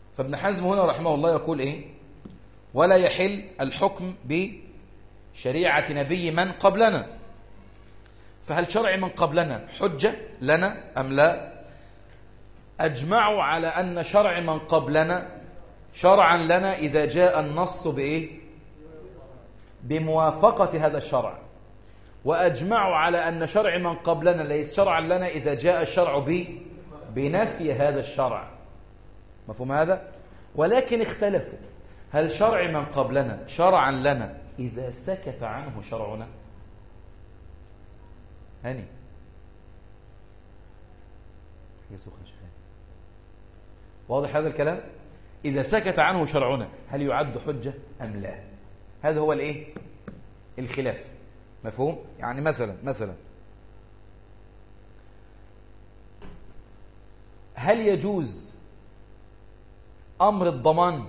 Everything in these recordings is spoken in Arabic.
فابن حزم هنا رحمه الله يقول إيه؟ ولا يحل الحكم بشريعة نبي من قبلنا. فهل شرع من قبلنا حجة لنا أم لا؟ أجمعوا على أن شرع من قبلنا شرعا لنا إذا جاء النص بإيه؟ بموافقة هذا الشرع. وأجمعوا على أن شرع من قبلنا ليس شرعا لنا إذا جاء الشرع بنفي هذا الشرع. مفهوم هذا؟ ولكن اختلفوا، هل شرع من قبلنا شرعا لنا إذا سكت عنه شرعنا؟ هاني واضح هذا الكلام؟ إذا سكت عنه شرعنا هل يعد حجة أم لا؟ هذا هو الإيه؟ الخلاف. مفهوم؟ يعني مثلا هل يجوز أمر الضمان؟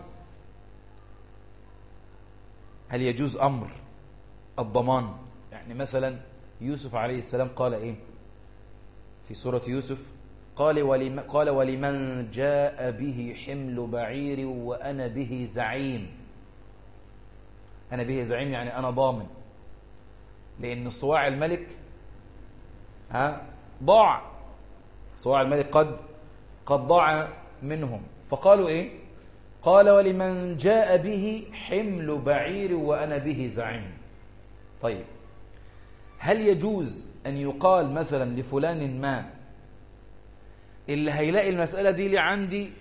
هل يجوز أمر الضمان؟ يعني مثلا يوسف عليه السلام قال إيه في سورة يوسف؟ قال ولمن جاء به حمل بعير وأنا به زعيم. أنا به زعيم يعني أنا ضامن، لأن صواع الملك ضاع، صواع الملك قد ضاع منهم. فقالوا إيه؟ قال ولمن جاء به حمل بعير وأنا به زعيم. طيب هل يجوز أن يقال مثلا لفلان ما اللي هيلاقي المسألة دي لي عندي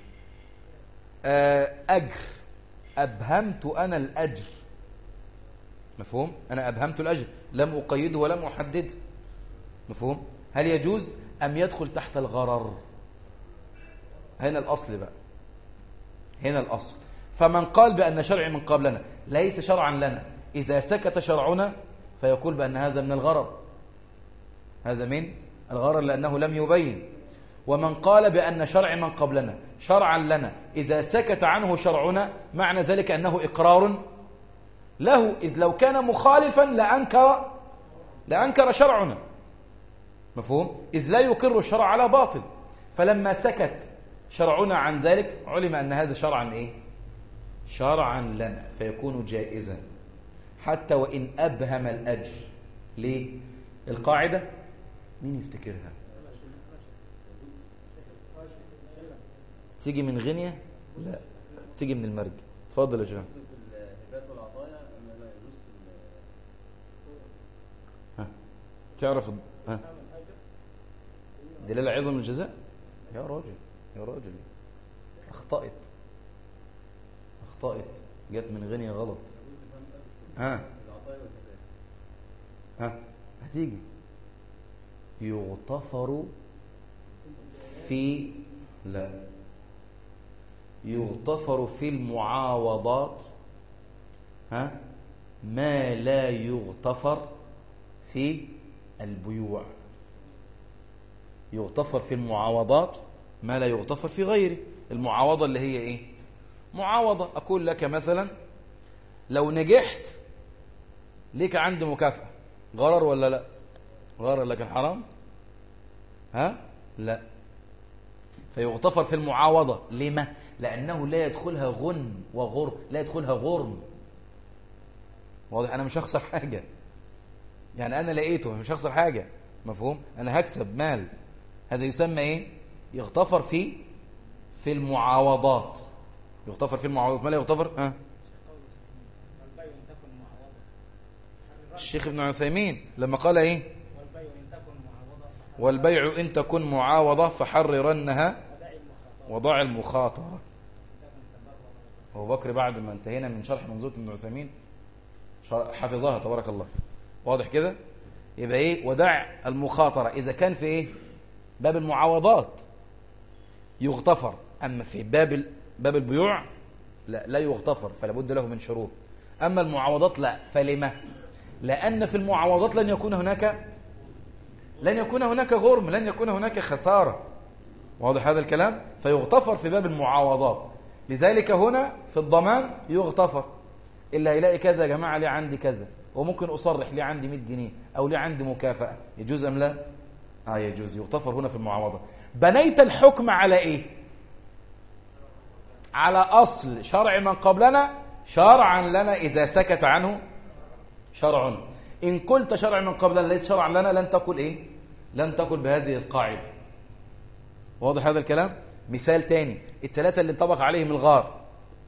أجر، أبهمت أنا الأجر؟ مفهوم؟ أنا أبهمت الأجر، لم أقيده ولم أحدده. مفهوم؟ هل يجوز أم يدخل تحت الغرر؟ هنا الأصل بقى، هنا الأصل. فمن قال بأن شرع من قبلنا ليس شرعا لنا إذا سكت شرعنا فيقول بأن هذا من الغرر، هذا من الغرر لأنه لم يبين. ومن قال بأن شرع من قبلنا شرعا لنا إذا سكت عنه شرعنا معنى ذلك أنه إقرار له، إذ لو كان مخالفا لأنكر شرعنا. مفهوم؟ إذ لا يقر الشرع على باطل. فلما سكت شرعنا عن ذلك علم أن هذا شرعا إيه؟ شرعا لنا، فيكون جائزا حتى وإن أبهم الأجر. ليه؟ القاعدة مين يفتكرها؟ تيجي من غينيا؟ لا، تيجي من المرج. اتفضل يا شباب. تعرف دلالة عظم الجزاء؟ يا راجل أخطأت جت من غينيا غلط. هتيجي يغتفر في يغتفر في المعاوضات ما لا يغتفر في البيوع. يغتفر في المعاوضات ما لا يغتفر في غيره. المعاوضة اللي هي ايه؟ معاوضة أقول لك مثلا لو نجحت ليك عندي مكافأة، غرر ولا لا؟ غرر، لكن حرام؟ لا. فيغتفر في المعاوضة. لما؟ لأنه لا يدخلها غن وغرم، لا يدخلها غرم. واضح؟ أنا مش هخسر حاجة، يعني أنا لقيته مش هخسر حاجة. مفهوم؟ أنا هكسب مال. هذا يسمى إيه؟ يغتفر في المعاوضات. يغتفر في المعاوضات ما لا يغتفر. الشيخ ابن عثيمين لما قال إيه؟ والبيع إن تكن معاوضة فحررنها وضع المخاطرة. أبو بكر بعد ما انتهينا من شرح منظومة ابن عثيمين حفظها تبارك الله. واضح كده؟ يبقى إيه؟ ودع المخاطرة إذا كان في إيه؟ باب المعاوضات يغتفر، أما في باب البيوع لا يغتفر، فلا بد له من شروط. أما المعاوضات لا. فلما؟ لأن في المعاوضات لن يكون هناك غرم، لن يكون هناك خسارة. واضح هذا الكلام؟ فيغتفر في باب المعاوضات. لذلك هنا في الضمان يغتفر، إلا يلاقي كذا يا جماعة ليه عندي كذا، وممكن أصرح ليه عندي 100 جنيه أو ليه عندي مكافأة. يجوز أم لا؟ يجوز. يغتفر هنا في المعاوضة. بنيت الحكم على إيه؟ على أصل شرع من قبلنا شرعا لنا إذا سكت عنه شرع. إن قلت شرع من قبلنا ليس شرعا لنا لن تقل إيه؟ لن تقل بهذه القاعدة. واضح هذا الكلام؟ مثال تاني، الثلاثة اللي انطبق عليهم الغار،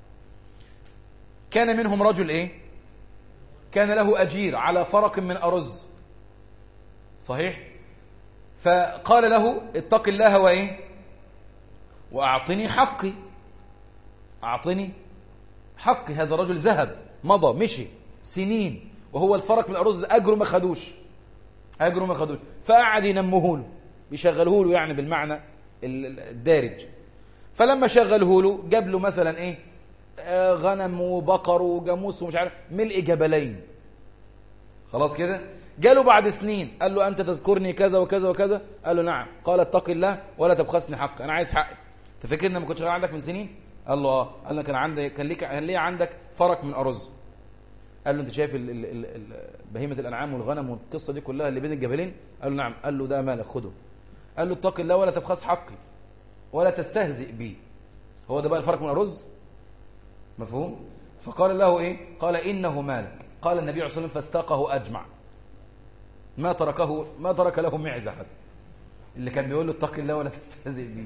كان منهم رجل إيه؟ كان له أجير على فرق من أرز، صحيح؟ فقال له اتق الله وإيه؟ وأعطني حقي، أعطني حقي. هذا الرجل ذهب مضى مشي سنين وهو الفرق من الأرز ده أجره ما خدوش، أجره ما خدوش، فقعد ينموه له، يشغله له يعني بالمعنى الدارج. فلما شغله له جاب له مثلا إيه؟ غنم وبقر وجاموس ومش عارف ملء جبلين، خلاص كده. جاله بعد سنين قال له أنت تذكرني كذا وكذا وكذا، قال له نعم. قال اتق الله ولا تبخسني حقي، أنا عايز حقي. تفكر إن ما كنتش عندك من سنين؟ قال له اه. قال له كان ليه عندك فرق من أرز. قال له انت شايف بهيمة الأنعام والغنم والقصة دي كلها اللي بين الجبلين؟ قال له نعم. قال له ده مالك خده. قال له اتق الله ولا تبخس حقي ولا تستهزئ بي. هو ده بقى الفرق من الأرز، مفهوم؟ فقال له ايه؟ قال إنه مالك. قال النبي عليه الصلاة والسلام فاستاقه أجمع، ما ترك له معزة حد، اللي كان بيقول له اتق الله ولا تستهزئ بي.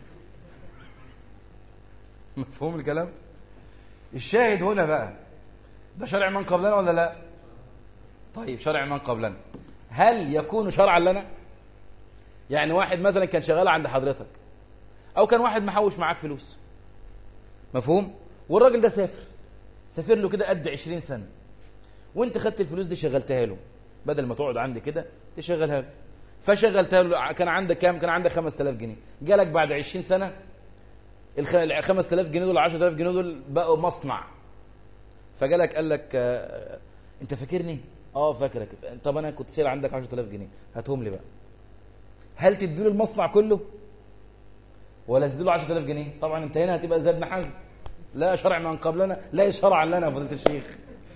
مفهوم الكلام؟ الشاهد هنا بقى ده شرع من قبلنا ولا لا؟ طيب شرع من قبلنا هل يكون شرعا لنا؟ يعني واحد مثلا كان شغال عند حضرتك، او كان واحد محوش معاك فلوس، مفهوم؟ والراجل ده سافر له كده قد 20 سنة، وانت خدت الفلوس دي شغلتها له، بدل ما تقعد عندي كده تشغلها له. فشغلتها له، كان عندك كام؟ كان عندك 5000 جنيه. جالك بعد 20 سنة ال 5000 جنيه دول 10000 جنيه دول بقوا مصنع. فجالك قال لك انت فاكرني؟ اه فاكرك. طب انا كنت سيل عندك 10000 جنيه، هاتهم لي بقى. هل تديله المصنع كله ولا تديله 10000 جنيه؟ طبعا انت هنا هتبقى زي ابن حزم، لا شرع من قبلنا لا شرعا لنا فضيلة الشيخ.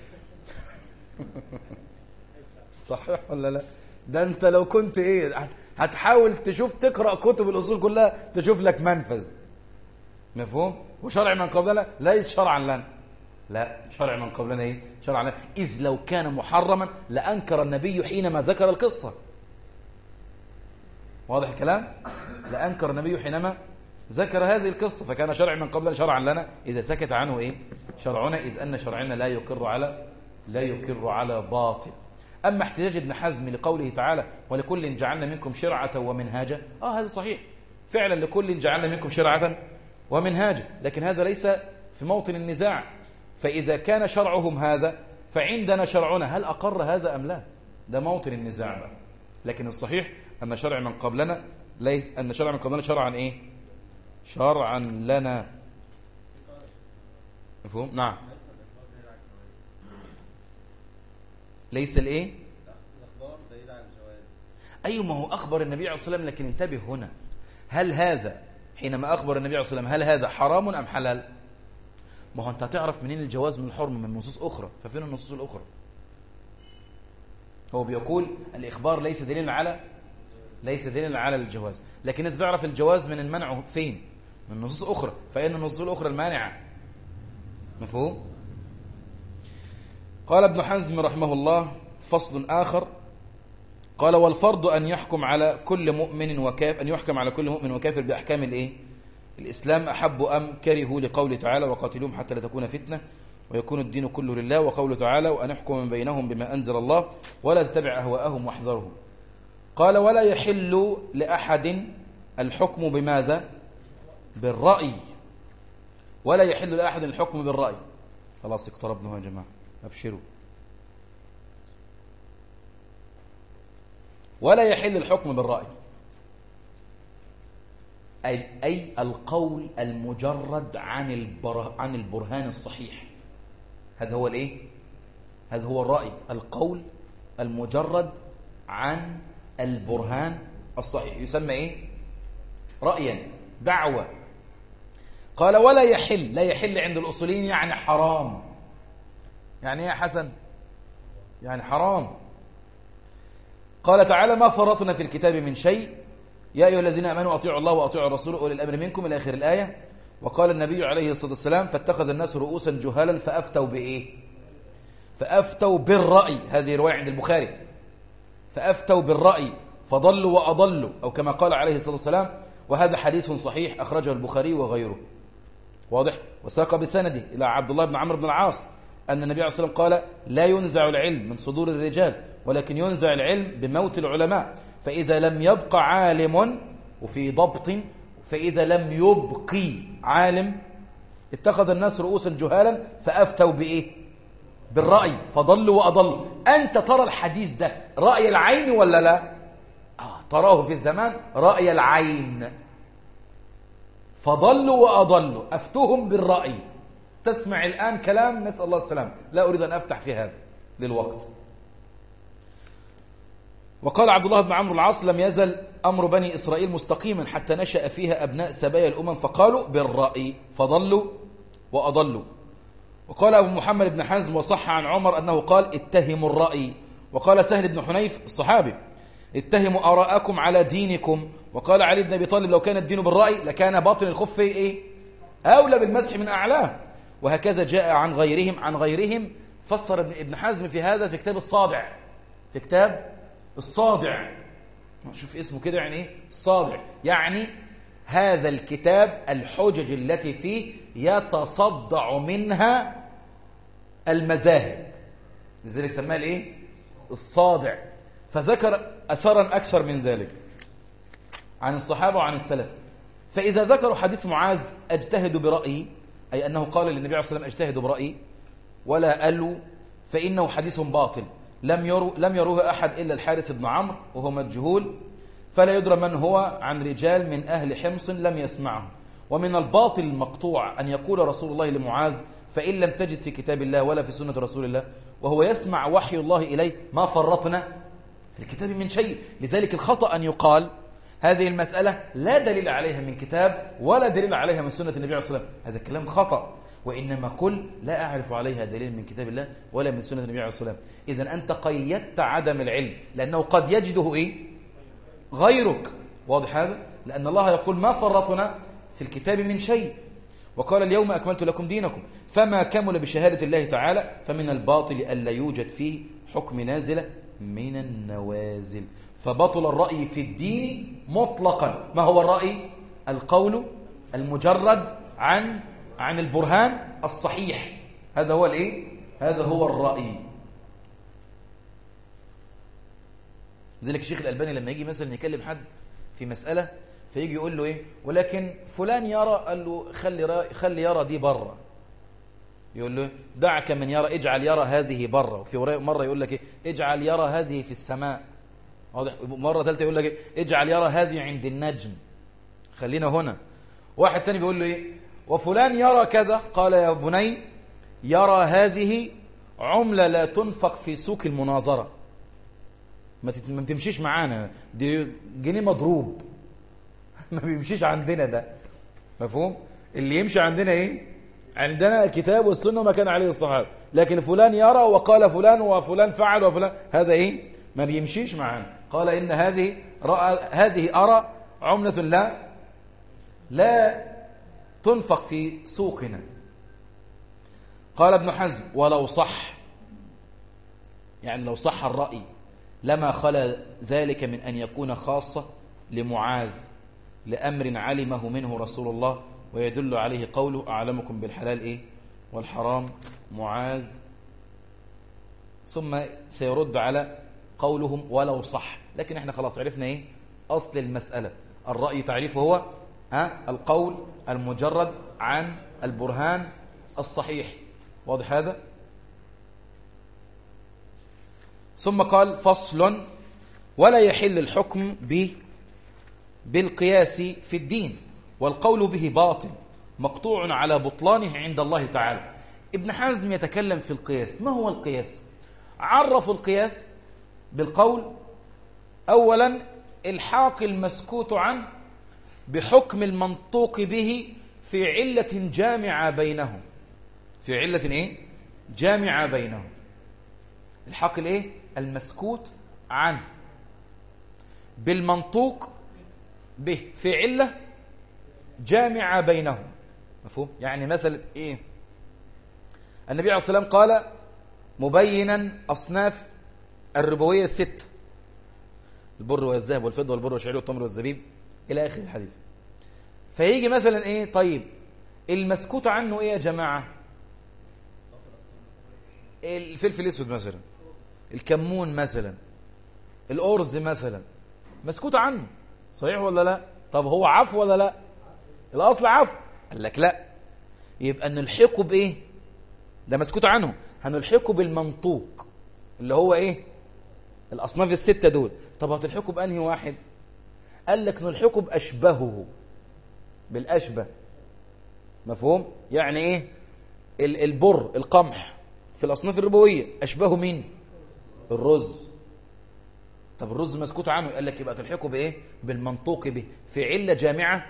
صحيح ولا لا؟ ده انت لو كنت ايه هتحاول تقرأ كتب الأصول كلها تشوف لك منفذ، مفهوم؟ وشرع من قبلنا ليس شرعا لنا، لا شرع من قبلنا ايه؟ شرعا لنا. إذ لو كان محرما لأنكر النبي حينما ذكر القصة. واضح الكلام؟ لأنكر النبي حينما ذكر هذه القصة، فكان شرع من قبلنا شرعا لنا إذا سكت عنه ايه؟ شرعنا، إذ أن شرعنا لا يقر على باطل. أما احتجاج ابن حزم لقوله تعالى ولكل جعلنا منكم شرعة ومنهاجا، هذا صحيح فعلا، لكل جعلنا منكم شرعة ومنهاجا، لكن هذا ليس في موطن النزاع. فإذا كان شرعهم هذا فعندنا شرعنا، هل أقر هذا أم لا؟ ده موطن النزاع بقى. لكن الصحيح أن شرع من قبلنا شرعا إيه؟ شرعا لنا، مفهوم؟ نعم. ليس الايه؟ الاخبار دليل على الجواز. ايوه، ما هو اخبر النبي عليه الصلاه والسلام، لكن انتبه هنا، هل هذا حينما اخبر النبي عليه الصلاه والسلام هل هذا حرام ام حلال؟ ما هو انت هتعرف منين الجواز من الحرم؟ من نصوص اخرى. ففين النصوص الاخرى؟ هو بيقول الاخبار ليس دليلا على الجواز، لكن انت تعرف الجواز من المنع فين؟ من نصوص اخرى، فان النصوص الاخرى المانعه، مفهوم؟ قال ابن حزم رحمه الله فصل آخر، قال والفرض أن يحكم على كل مؤمن وكافر بأحكام الإيه؟ الإسلام أحب أم كرهوا، لقوله تعالى وقاتلوهم حتى لا تكون فتنة ويكون الدين كله لله، وقوله تعالى وأن يحكم من بينهم بما أنزل الله ولا تتبع أهواءهم واحذرهم. قال ولا يحل لأحد الحكم بماذا؟ بالرأي. ولا يحل لأحد الحكم بالرأي. خلاص اقتربنا يا جماعة، أبشروا. ولا يحل الحكم بالرأي، أي القول المجرد عن البرهان الصحيح. هذا هو الإيه؟ هذا هو الرأي، القول المجرد عن البرهان الصحيح يسمى إيه؟ رأيا، دعوة. قال ولا يحل، لا يحل عند الأصوليين يعني حرام. يعني ايه يا حسن؟ يعني حرام. قال تعالى ما فرطنا في الكتاب من شيء يا أيها الذين آمنوا أطيعوا الله وأطيعوا الرسول أولي الأمر منكم إلى آخر الآية. وقال النبي عليه الصلاة والسلام فاتخذ الناس رؤوسا جهالا فأفتوا بإيه؟ فأفتوا بالرأي. هذه رواية عند البخاري. فأفتوا بالرأي فضلوا وأضلوا، أو كما قال عليه الصلاة والسلام. وهذا حديث صحيح أخرجه البخاري وغيره، واضح. وساق بسنده إلى عبد الله بن عمرو بن العاص أن النبي عليه الصلاة والسلام قال لا ينزع العلم من صدور الرجال، ولكن ينزع العلم بموت العلماء، فإذا لم يبق عالم، وفي ضبط فإذا لم يبقي عالم اتخذ الناس رؤوسا جهالا فأفتوا بإيه؟ بالرأي فضلوا وأضلوا. أنت ترى الحديث ده رأي العين ولا لا؟ تراه في الزمان رأي العين. فضلوا وأضلوا، أفتهم بالرأي. تسمع الآن كلام، نسأل الله السلام، لا أريد أن أفتح في هذا للوقت. وقال عبد الله بن عمرو العاص لم يزل أمر بني إسرائيل مستقيما حتى نشأ فيها أبناء سبايا الأمم فقالوا بالرأي فضلوا وأضلوا. وقال أبو محمد بن حزم وصح عن عمر أنه قال اتهموا الرأي. وقال سهل بن حنيف الصحابي اتهموا آراءكم على دينكم. وقال علي بن أبي طالب لو كان الدين بالرأي لكان باطن الخف إيه؟ أولى بالمسح من أعلاه. وهكذا جاء عن غيرهم فسر ابن حزم في هذا في كتاب الصادع. في كتاب الصادع، شوف اسمه كده، يعني ايه الصادع؟ يعني هذا الكتاب الحجج التي فيه يتصدع منها المذاهب، لذلك سماه الايه؟ الصادع. فذكر اثرا اكثر من ذلك عن الصحابه وعن السلف. فاذا ذكروا حديث معاذ اجتهد برأيي، اي انه قال للنبي عليه الصلاه والسلام اجتهد برأيي ولا قالوا، فانه حديث باطل لم يروه أحد إلا الحارث بن عمرو وهو مجهول، فلا يدرى من هو، عن رجال من أهل حمص لم يسمعه. ومن الباطل المقطوع أن يقول رسول الله لمعاذ فإن لم تجد في كتاب الله ولا في سنة رسول الله وهو يسمع وحي الله إليه ما فرطنا في الكتاب من شيء. لذلك الخطأ أن يقال هذه المسألة لا دليل عليها من كتاب ولا دليل عليها من سنة النبي عليه الصلاة والسلام، هذا كلام خطأ. وإنما قل لا أعرف عليها دليل من كتاب الله ولا من سنة النبي عليه الصلاة والسلام. إذن أنت قيدت عدم العلم لأنه قد يجده إيه؟ غيرك، واضح هذا؟ لأن الله يقول ما فرطنا في الكتاب من شيء. وقال اليوم أكملت لكم دينكم، فما كمل بشهادة الله تعالى فمن الباطل ألا يوجد فيه حكم نازلة من النوازل. فبطل الرأي في الدين مطلقا. ما هو الرأي؟ القول المجرد عن البرهان الصحيح، هذا هو الايه؟ هذا هو الرأي. لذلك الشيخ الألباني لما يجي مثلا يكلم حد في مسألة فيجي يقول له ايه؟ ولكن فلان يرى، قال له خلي يرى دي بره. يقول له دعك من يرى، اجعل يرى هذه بره. وفي مرة يقول لك ايه؟ اجعل يرى هذه في السماء. واضح؟ مرة ثالثة يقول لك ايه؟ اجعل يرى هذه عند النجم، خلينا هنا. واحد تاني بيقول له ايه؟ وفلان يرى كذا، قال يا بني يرى هذه عملة لا تنفق في سوق المناظرة، ما تمشيش معانا، دي جنيه مضروب ما بيمشيش عندنا ده، مفهوم؟ اللي يمشي عندنا ايه؟ عندنا الكتاب والسنة وما كان عليه الصحابة. لكن فلان يرى وقال فلان وفلان فعل وفلان، هذا ايه؟ ما بيمشيش معانا. قال إن هذه أرى عملة لا تنفق في سوقنا. قال ابن حزم ولو صح، يعني لو صح الرأي لما خلا ذلك من أن يكون خاصة لمعاذ لأمر علمه منه رسول الله، ويدل عليه قوله أعلمكم بالحلال إيه والحرام معاذ. ثم سيرد على قولهم ولو صح. لكن احنا خلاص عرفنا ايه أصل المسألة. الرأي تعريفه هو القول المجرد عن البرهان الصحيح، واضح هذا؟ ثم قال فصل ولا يحل الحكم بالقياس في الدين، والقول به باطل مقطوع على بطلانه عند الله تعالى. ابن حزم يتكلم في القياس. ما هو القياس؟ عرف القياس بالقول أولا الحاق المسكوت عنه بحكم المنطوق به في علة جامعة بينهم. في علة ايه؟ جامعة بينهم. الحاق الايه؟ المسكوت عنه بالمنطوق به في علة جامعة بينهم. مفهوم؟ يعني مثلا ايه؟ النبي عليه الصلاة والسلام قال مبينا أصناف الربوية الستة: البر والذهب والفضة والبر والشعير والتمر والزبيب إلى آخر الحديث. فيجي مثلا ايه؟ طيب المسكوت عنه ايه يا جماعة؟ الفلفل الاسود مثلا، الكمون مثلا، الأرز مثلا، مسكوت عنه، صحيح ولا لا؟ طب هو عفو ولا لا؟ الأصل عفو. قال لك لا، يبقى نلحقه بإيه؟ ده مسكوت عنه، هنلحقه بالمنطوق اللي هو إيه؟ الأصناف الستة دول. طب هتلحقه بأنهي واحد؟ قال لك نلحقه بأشبهه، بالأشبه. مفهوم؟ يعني إيه؟ البر، القمح في الأصناف الربوية أشبهه مين؟ الرز. طب الرز مسكوت عنه، قال لك يبقى تلحقه بإيه؟ بالمنطوق به، في علة جامعة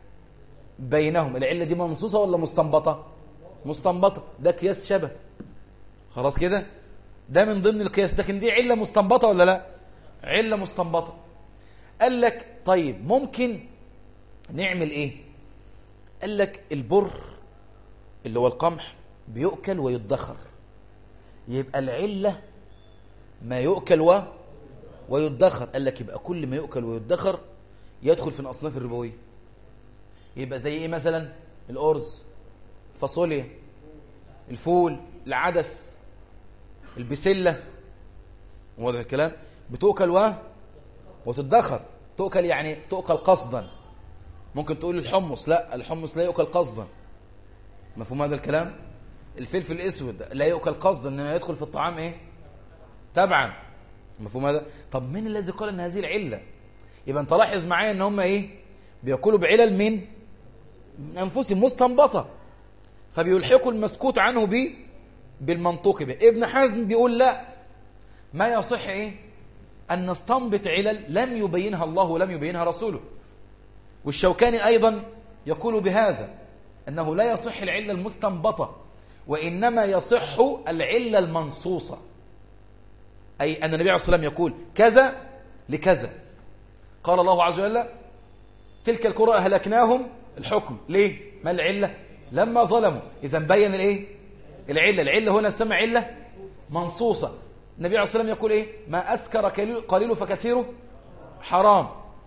بينهم. العلة دي منصوصة ولا مستنبطة؟ مستنبطة. ده قياس شبه، خلاص كده، ده من ضمن القياس. لكن دي علة مستنبطة ولا لا؟ علة مستنبطة. قال لك طيب ممكن نعمل ايه؟ قال لك البر اللي هو القمح بيؤكل ويدخر، يبقى العلة ما يؤكل ويدخر. قال لك يبقى كل ما يؤكل ويدخر يدخل في الأصناف الربوية. يبقى زي ايه مثلا؟ الأرز، الفاصوليا، الفول، العدس، البسلة، واضح الكلام؟ بتؤكل وتدخر. تؤكل يعني تؤكل قصدا. ممكن تقول الحمص، لا، الحمص لا يؤكل قصدا. مفهوم هذا الكلام؟ الفلفل الاسود لا يؤكل قصدا، انما يدخل في الطعام ايه؟ تبعا. مفهوم هذا؟ طب من الذي قال ان هذه العله؟ يبقى انت لاحظ معايا ان هم ايه؟ بياكلوا بعلل من انفسهم مستنبطه، فبيلحقوا المسكوت عنه بالمنطوق به. ابن حزم بيقول لا، ما يصح ايه؟ ان نستنبط علل لم يبينها الله ولم يبينها رسوله. والشوكاني ايضا يقول بهذا، انه لا يصح العله المستنبطه، وانما يصح العله المنصوصه. اي ان النبي عليه الصلاه والسلام يقول كذا لكذا. قال الله عز وجل تلك القرى اهلكناهم، الحكم ليه؟ ما العله؟ لما ظلموا. اذا بين الايه؟ العله هنا سمع عله منصوصه. النبي عليه الصلاه والسلام يقول ايه؟ ما اسكر قليل فكثيره حرام،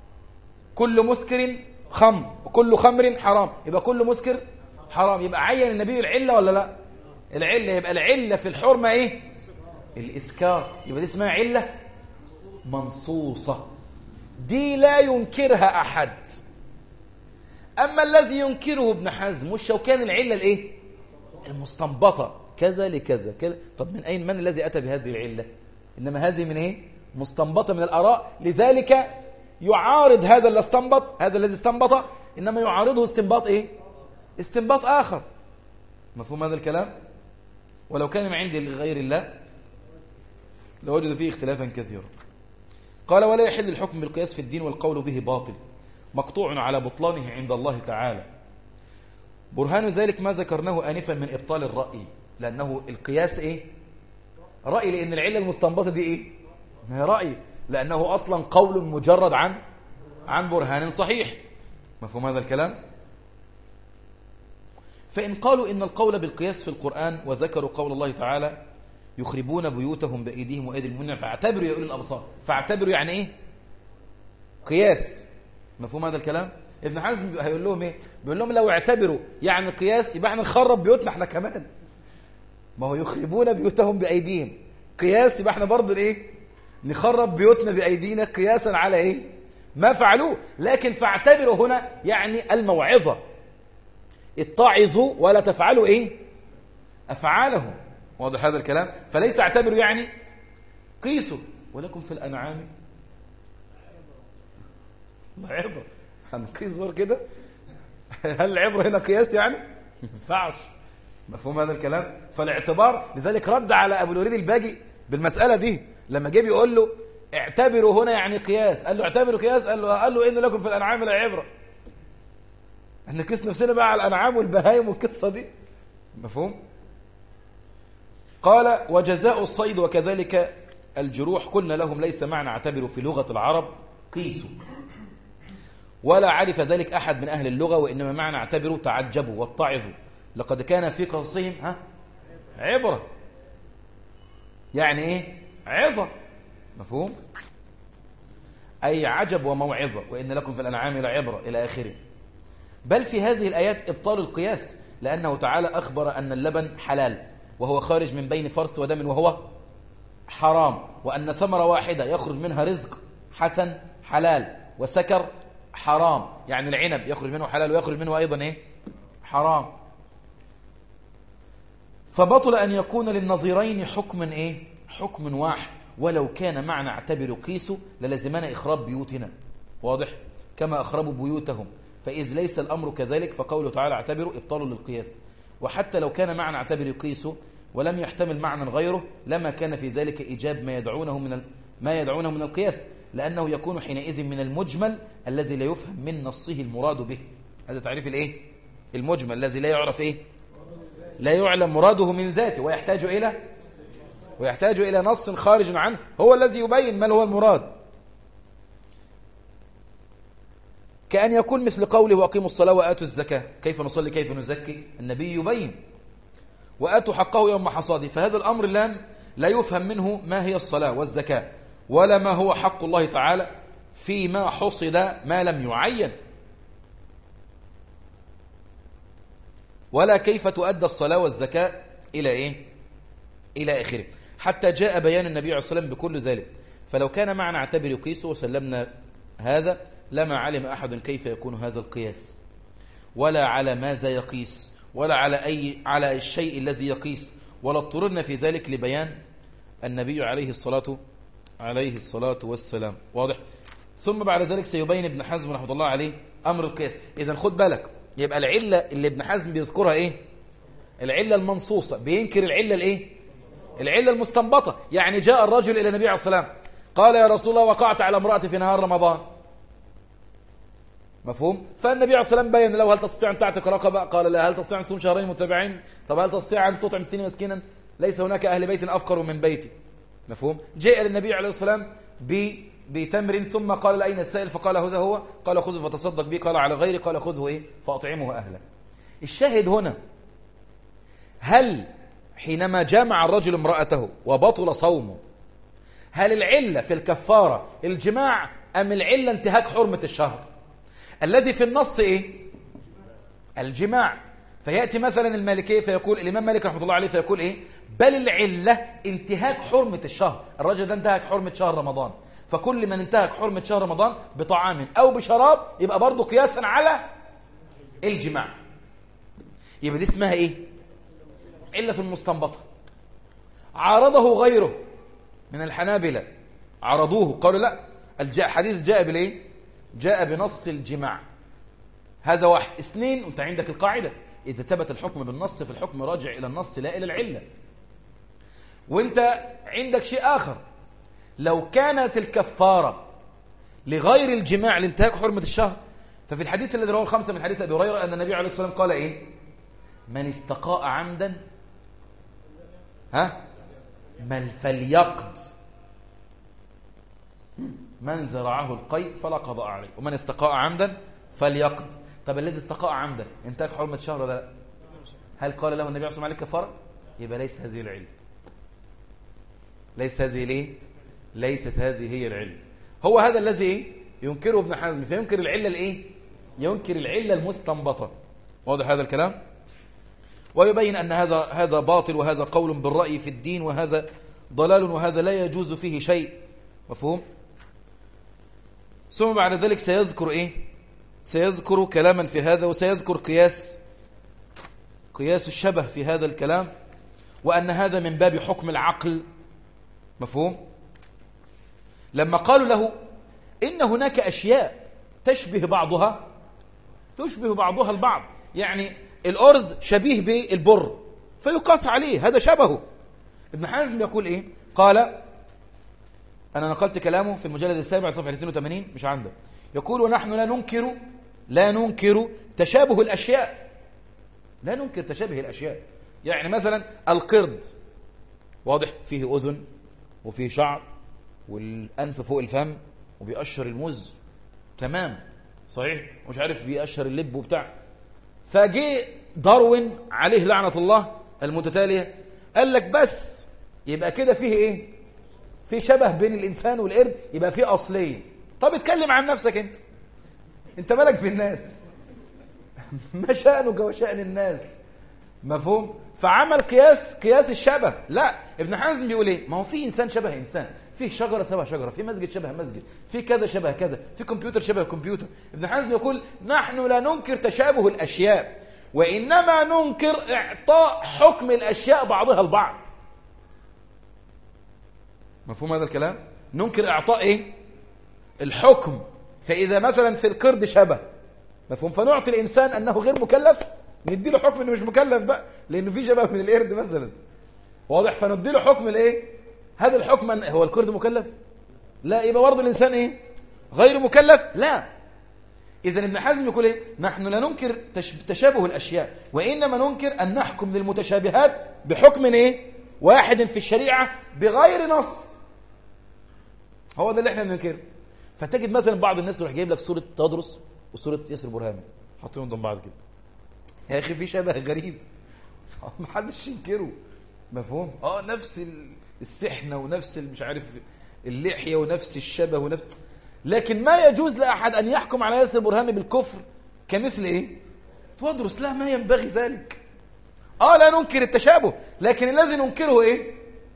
كل مسكر خمر وكل خمر حرام. يبقى كل مسكر حرام. يبقى عين النبي العله ولا لا؟ العله. يبقى العله في الحرمه ايه؟ الاسكار. يبقى دي اسمها عله منصوصه، دي لا ينكرها احد. اما الذي ينكره ابن حزم والشوكاني العله الايه؟ المستنبطه، كذا لكذا كذا. طب من الذي اتى بهذه العله؟ انما هذه من ايه؟ مستنبطه من الاراء. لذلك يعارض هذا اللي استنبط، هذا الذي استنبط انما يعارضه استنباط ايه؟ استنباط اخر. مفهوم هذا الكلام؟ ولو كان من عند غير الله لوجد فيه اختلافا كثيرا. قال ولا يحل الحكم بالقياس في الدين والقول به باطل مقطوع على بطلانه عند الله تعالى. برهان ذلك ما ذكرناه آنفا من إبطال الرأي، لأنه القياس إيه؟ رأي، لأن العلة المستنبطة دي إيه؟ هي رأي، لأنه أصلا قول مجرد عن برهان صحيح. مفهوم هذا الكلام؟ فإن قالوا إن القول بالقياس في القرآن وذكروا قول الله تعالى يخربون بيوتهم بأيديهم وأيدي المؤمنين فاعتبروا يا أولي الأبصار. فاعتبروا يعني إيه؟ قياس. مفهوم هذا الكلام؟ ابن حزم هيقول لهم إيه؟ بيقول لهم لو اعتبروا يعني قياس يبقى احنا نخرب بيوتنا احنا كمان. ما هو يخربون بيوتهم بأيديهم قياس، يبقى احنا برضه إيه؟ نخرب بيوتنا بأيدينا قياسا على إيه؟ ما فعلوه. لكن فاعتبروا هنا يعني الموعظة، اتعظوا ولا تفعلوا إيه؟ أفعالهم. واضح هذا الكلام؟ فليس اعتبروا يعني قيسوا. ولكم في الأنعام عبرة. هنقيس بر كده؟ هل العبرة هنا قياس يعني؟ ما ينفعش. مفهوم هذا الكلام؟ فالاعتبار، لذلك رد على أبو الوليد الباجي بالمسألة دي لما جه بيقول له اعتبروا هنا يعني قياس. قال له اعتبروا قياس؟ قال له إن لكم في الأنعام لعبرة. نقيس نفسنا بقى على الأنعام والبهايم والقصة دي. مفهوم؟ قال وجزاء الصيد وكذلك الجروح قلنا لهم ليس معنى اعتبروا في لغة العرب قيسوا، ولا عرف ذلك أحد من أهل اللغة، وإنما معنى اعتبروا تعجبوا واتعظوا، لقد كان في قصصهم عبرة، يعني إيه؟ عظة، مفهوم؟ أي عجب وموعظة، وإن لكم في الأنعام لعبرة إلى آخره. بل في هذه الآيات إبطال القياس، لأنه تعالى أخبر أن اللبن حلال وهو خارج من بين فرث ودم وهو حرام، وأن ثمرة واحدة يخرج منها رزق حسن حلال وسكر حرام، يعني العنب يخرج منه حلال ويخرج منه أيضا إيه؟ حرام. فبطل أن يكون للنظيرين حكم إيه؟ حكم واحد، ولو كان معنى اعتبروا قيسوا للزمنا إخراب بيوتنا، واضح؟ كما أخربوا بيوتهم، فإذ ليس الأمر كذلك فقوله تعالى اعتبروا إبطال للقياس. وحتى لو كان معنى اعتبروا قيسوا ولم يحتمل معنى غيره لما كان في ذلك إيجاب ما يدعونه من القياس، لأنه يكون حينئذ من المجمل الذي لا يفهم من نصه المراد به. هذا تعريف الإيه؟ المجمل الذي لا يعرف إيه؟ لا يعلم مراده من ذاته، ويحتاج إلى نص خارج عنه هو الذي يبين ما هو المراد. كأن يكون مثل قوله وأقيموا الصلاة وآتوا الزكاة، كيف نصلي كيف نزكي؟ النبي يبين وآتوا حقه يوم حصاده، فهذا الأمر لا يفهم منه ما هي الصلاة والزكاة ولا ما هو حق الله تعالى فيما حصد ما لم يعين، ولا كيف تؤدى الصلاة والزكاة إلى إيه؟ إلى آخره، حتى جاء بيان النبي عليه الصلاة والسلام بكل ذلك. فلو كان معنى اعتبر يقيس وسلمنا هذا لما علم أحد كيف يكون هذا القياس، ولا على ماذا يقيس، ولا على الشيء الذي يقيس، ولا اضطررنا في ذلك لبيان النبي عليه الصلاة والسلام، واضح؟ ثم بعد ذلك سيبين ابن حزم رحمه الله عليه أمر القياس. إذا خد بالك، يبقى العلة اللي ابن حزم بيذكرها إيه؟ العلة المنصوصة، بينكر العلة الإيه؟ العلة المستنبطة. يعني جاء الرجل إلى النبي عليه الصلاة والسلام قال يا رسول الله وقعت على امرأتي في نهار رمضان، مفهوم؟ فالنبي عليه الصلاة والسلام بين له هل تستطيع أن تعتق رقبة؟ قال لا. هل تستطيع أن تصوم شهرين متابعين؟ طب هل تستطيع أن تطعم 60 مسكينا؟ ليس هناك أهل بيت أفقر من بيتي، مفهوم؟ جاء للنبي عليه الصلاة والسلام بتمر ثم قال أين السائل؟ فقال هذا هو، قال خذه فتصدق به، قال على غيري، قال خذه إيه؟ فأطعمه أهله. الشاهد هنا، هل حينما جامع الرجل امرأته وبطل صومه، هل العلة في الكفارة الجماع أم العلة انتهاك حرمة الشهر؟ الذي في النص إيه؟ الجماع. فيأتي مثلا المالكية فيقول الإمام مالك رحمة الله عليه فيقول إيه؟ بل العلة انتهاك حرمة الشهر، الرجل ده انتهك حرمة شهر رمضان، فكل من انتهك حرمة شهر رمضان بطعام أو بشراب يبقى برضه قياسا على الجماع. يبقى دي اسمها إيه؟ علة المستنبطة. عارضه غيره من الحنابلة، عرضوه قالوا لا، الحديث جاء بالإيه؟ جاء بنص الجماع. هذا واحد. اثنين، انت عندك القاعدة إذا ثبت الحكم بالنص فالحكم راجع إلى النص لا إلى العلة. وانت عندك شيء آخر، لو كانت الكفارة لغير الجماع لانتهاك حرمة الشهر، ففي الحديث الذي رواه الخمسة من حديث أبي هريرة أن النبي عليه الصلاة والسلام قال إيه؟ من استقاء عمدا من فليقض، من زرعه القيء فلا قضاء عليه، ومن استقاء عمدا فليقض. طب الذي استقاء عمدا انتهك حرمة شهر ولا لا؟ هل قال له النبي عليه الصلاة والسلام عليه كفارة؟ يبقى ليست هذه العلة، ليست هذه ليه؟ ليست هذه هي العلة. هو هذا الذي إيه؟ ينكره ابن حزم، فينكر العلة الإيه؟ ينكر العلة المستنبطة. واضح هذا الكلام؟ ويبين أن هذا باطل، وهذا قول بالرأي في الدين، وهذا ضلال، وهذا لا يجوز فيه شيء، مفهوم؟ ثم بعد ذلك سيذكر إيه؟ سيذكر كلاما في هذا، وسيذكر قياس الشبه في هذا الكلام، وأن هذا من باب حكم العقل، مفهوم؟ لما قالوا له إن هناك أشياء تشبه بعضها البعض، يعني الأرز شبيه بالبر فيقاس عليه، هذا شبهه. ابن حزم يقول إيه؟ قال، أنا نقلت كلامه في المجلد السابع صفحة 82 مش عنده، يقول ونحن لا ننكر تشابه الأشياء، لا ننكر تشابه الأشياء. يعني مثلا القرد واضح فيه أذن وفيه شعر والأنف فوق الفم وبيقشر المز، تمام، صحيح، مش عارف بيقشر اللب وبتاع. فجي داروين عليه لعنة الله المتتالية قال لك بس يبقى كده فيه ايه؟ في شبه بين الانسان والقرد، يبقى فيه اصلين. طب اتكلم عن نفسك انت مالك بالناس؟ ما شأنك وشأن الناس؟ مفهوم؟ فعمل قياس الشبه. لا، ابن حزم بيقول ايه؟ ما هو في انسان شبه انسان، في شجره شبه شجره، في مسجد شبه مسجد، في كذا شبه كذا، في كمبيوتر شبه كمبيوتر. ابن حزم يقول نحن لا ننكر تشابه الاشياء، وانما ننكر اعطاء حكم الاشياء بعضها البعض. مفهوم هذا الكلام؟ ننكر اعطاء ايه؟ الحكم. فاذا مثلا في القرد شبه، مفهوم، فنعطي الانسان انه غير مكلف، ندي له حكم انه مش مكلف بقى لانه في شبه من القرد مثلا، واضح؟ فندي له حكم الايه؟ هذا الحكم هو القرد مكلف؟ لا، يبقى برضه الانسان ايه؟ غير مكلف؟ لا. اذا ابن حزم يقول ايه؟ نحن لا ننكر تشابه الاشياء، وانما ننكر ان نحكم للمتشابهات بحكم ايه؟ واحد في الشريعه بغير نص. هو ده اللي احنا بننكره. فتجد مثلا بعض الناس يروح جايب لك صوره تدرس وصوره ياسر برهامي حاطينهم قدام بعض كده، يا اخي في شبه غريب ما حدش ينكره. مفهوم؟ نفس السحنه ونفس مش عارف اللحيه ونفس الشبه ونفس، لكن ما يجوز لاحد ان يحكم على ياسر برهامي بالكفر كمثل ايه؟ تدرس. لا، ما ينبغي ذلك. لا ننكر التشابه، لكن الذي ننكره ايه؟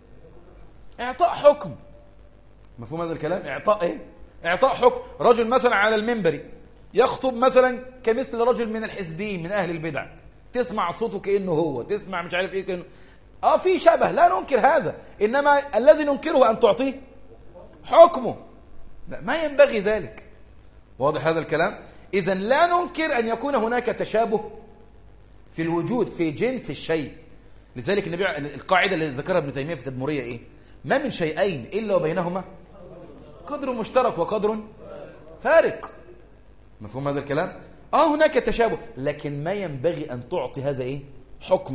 اعطاء حكم. مفهوم هذا الكلام؟ اعطاء ايه؟ اعطاء حكم. رجل مثلا على المنبر يخطب مثلا كمثل رجل من الحزبيين من اهل البدع، تسمع صوته كانه هو، تسمع مش عارف ايه كانه، في شبه، لا ننكر هذا، انما الذي ننكره ان تعطيه حكمه. لا، ما ينبغي ذلك. واضح هذا الكلام؟ اذا لا ننكر ان يكون هناك تشابه في الوجود في جنس الشيء. لذلك النبي القاعده اللي ذكرها ابن تيميه في التدمريه ايه؟ ما من شيئين الا وبينهما قدر مشترك وقدر فارق. مفهوم هذا الكلام؟ هناك تشابه، لكن ما ينبغي ان تعطي هذا ايه؟ حكم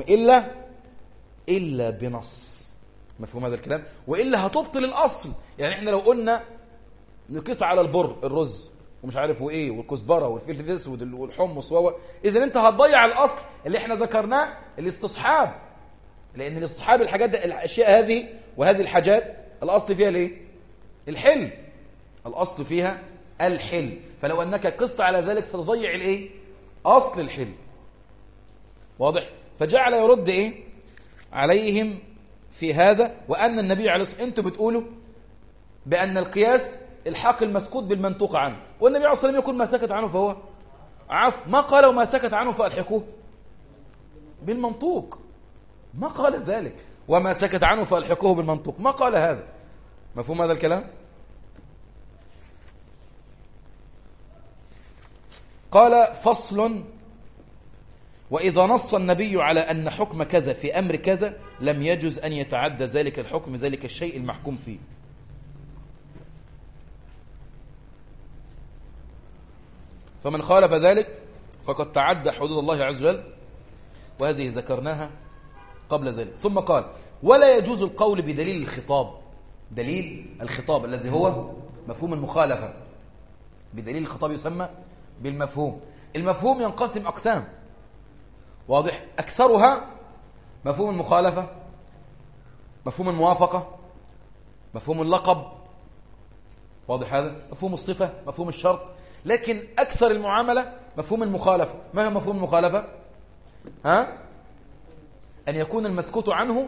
الا بنص. مفهوم هذا الكلام؟ والا هتبطل الاصل. يعني احنا لو قلنا نقيس على البر الرز ومش عارف وايه والكزبره والفلفل الاسود والحمص اذا انت هتضيع الاصل اللي احنا ذكرناه، الاستصحاب. لان الاستصحاب الاشياء هذه وهذه الحاجات الاصل فيها الايه؟ الحل. الاصل فيها الحل. فلو انك قست على ذلك ستضيع الايه؟ اصل الحل. واضح؟ فجعل يرد ايه عليهم في هذا، وان النبي عليه الصلاه والسلام انتم بتقولوا بان القياس الحاق المسكوت بالمنطوق عنه، والنبي عليه الصلاه والسلام يقول ما سكت عنه فهو عفو. ما قال وما سكت عنه فالحقوه بالمنطوق، ما قال ذلك. وما سكت عنه فالحقوه بالمنطوق، ما قال هذا. مفهوم هذا الكلام؟ قال فصل: وإذا نص النبي على أن حكم كذا في أمر كذا لم يجوز أن يتعدى ذلك الحكم ذلك الشيء المحكوم فيه. فمن خالف ذلك فقد تعدى حدود الله عز وجل، وهذه ذكرناها قبل ذلك. ثم قال: ولا يجوز القول بدليل الخطاب. دليل الخطاب الذي هو مفهوم المخالفة. بدليل الخطاب يسمى بالمفهوم. المفهوم ينقسم أقسام، واضح؟ أكثرها مفهوم المخالفة، مفهوم الموافقة، مفهوم اللقب، واضح هذا؟ مفهوم الصفة، مفهوم الشرط. لكن أكثر المعاملة مفهوم المخالفة. ما هو مفهوم المخالفة؟ أن يكون المسكوت عنه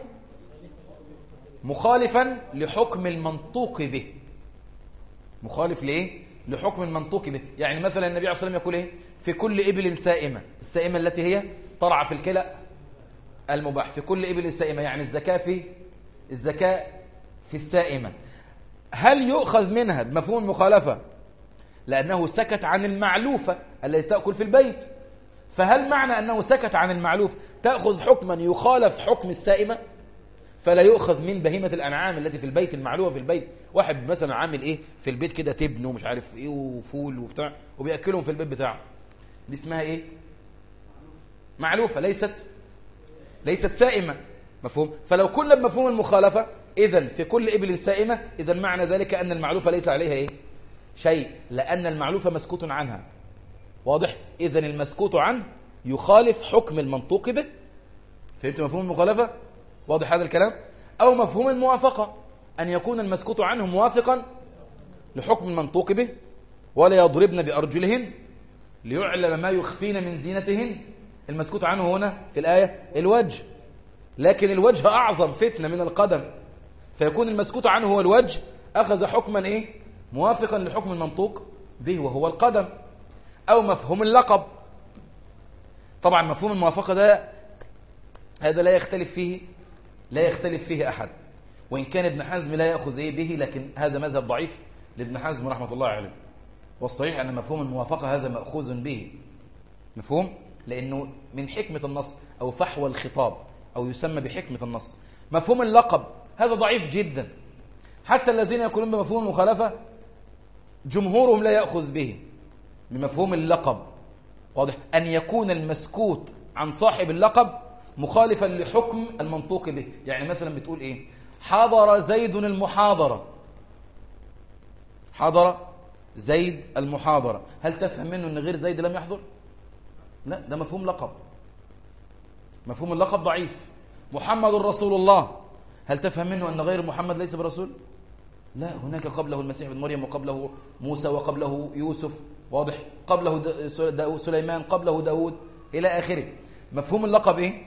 مخالفا لحكم المنطوق به. مخالف لإيه؟ لحكم المنطوق به. يعني مثلا النبي عليه الصلاة والسلام يقول إيه؟ في كل إبل سائمة. السائمة التي هي ترعى في الكلى المباح. في كل إبل سائمة يعني الزكاة في السائمة. هل يؤخذ منها بمفهوم المخالفة لأنه سكت عن المعلوفة التي تأكل في البيت؟ فهل معنى أنه سكت عن المعلوف تأخذ حكما يخالف حكم السائمة؟ فلا يؤخذ من بهيمة الأنعام التي في البيت المعلوفة في البيت. واحد مثلا عامل إيه في البيت كده، تبن ومش عارف إيه وفول وبتاع وبيأكلهم في البيت بتاعه، دي اسمها إيه؟ معلوفة، ليست سائمة. مفهوم؟ فلو كنا بمفهوم المخالفة إذن في كل إبل سائمة، إذن معنى ذلك أن المعلوفة ليس عليها إيه؟ شيء، لأن المعلوفة مسكوت عنها. واضح؟ إذن المسكوت عنه يخالف حكم المنطوق به. فهمت مفهوم المخالفة؟ واضح هذا الكلام؟ أو مفهوم الموافقة، أن يكون المسكوت عنه موافقا لحكم المنطوق به. ولا يضربن بأرجلهن ليعلم ما يخفين من زينتهن. المسكوت عنه هنا في الآية الوجه، لكن الوجه أعظم فتنة من القدم، فيكون المسكوت عنه هو الوجه، أخذ حكما إيه؟ موافقا لحكم المنطوق به وهو القدم. أو مفهوم اللقب. طبعا مفهوم الموافقة ده هذا لا يختلف فيه أحد، وإن كان ابن حزم لا يأخذ به، لكن هذا مذهب ضعيف لابن حزم رحمة الله عليه. والصحيح أن مفهوم الموافقة هذا مأخوذ به، مفهوم، لأنه من حكمة النص أو فحوى الخطاب، أو يسمى بحكمة النص. مفهوم اللقب هذا ضعيف جدا، حتى الذين يقولون بمفهوم المخالفة جمهورهم لا يأخذ به بمفهوم اللقب. واضح؟ أن يكون المسكوت عن صاحب اللقب مخالفا لحكم المنطوق به. يعني مثلا بتقول إيه؟ حضر زيد المحاضرة. حضر زيد المحاضرة، هل تفهم منه أن غير زيد لم يحضر؟ لا، ده مفهوم لقب. مفهوم اللقب ضعيف. محمد رسول الله، هل تفهم منه أن غير محمد ليس برسول؟ لا، هناك قبله المسيح بن مريم، وقبله موسى، وقبله يوسف، واضح؟ قبله سليمان، قبله داود، إلى آخره. مفهوم اللقب إيه؟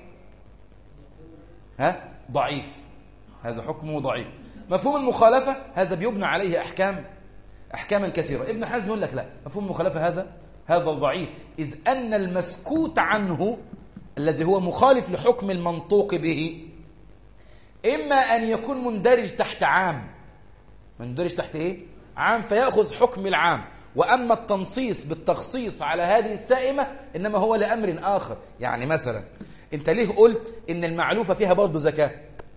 ضعيف، هذا حكمه ضعيف. مفهوم المخالفة هذا بيبنى عليه أحكاما كثيرة. ابن حزم يقول لك لا، مفهوم المخالفة هذا ضعيف، إذ أن المسكوت عنه الذي هو مخالف لحكم المنطوق به إما أن يكون مندرج تحت عام. مندرج تحت إيه؟ عام، فيأخذ حكم العام. وأما التنصيص بالتخصيص على هذه السائمة إنما هو لأمر آخر. يعني مثلا أنت ليه قلت إن المعلوفة فيها برضو زكاة؟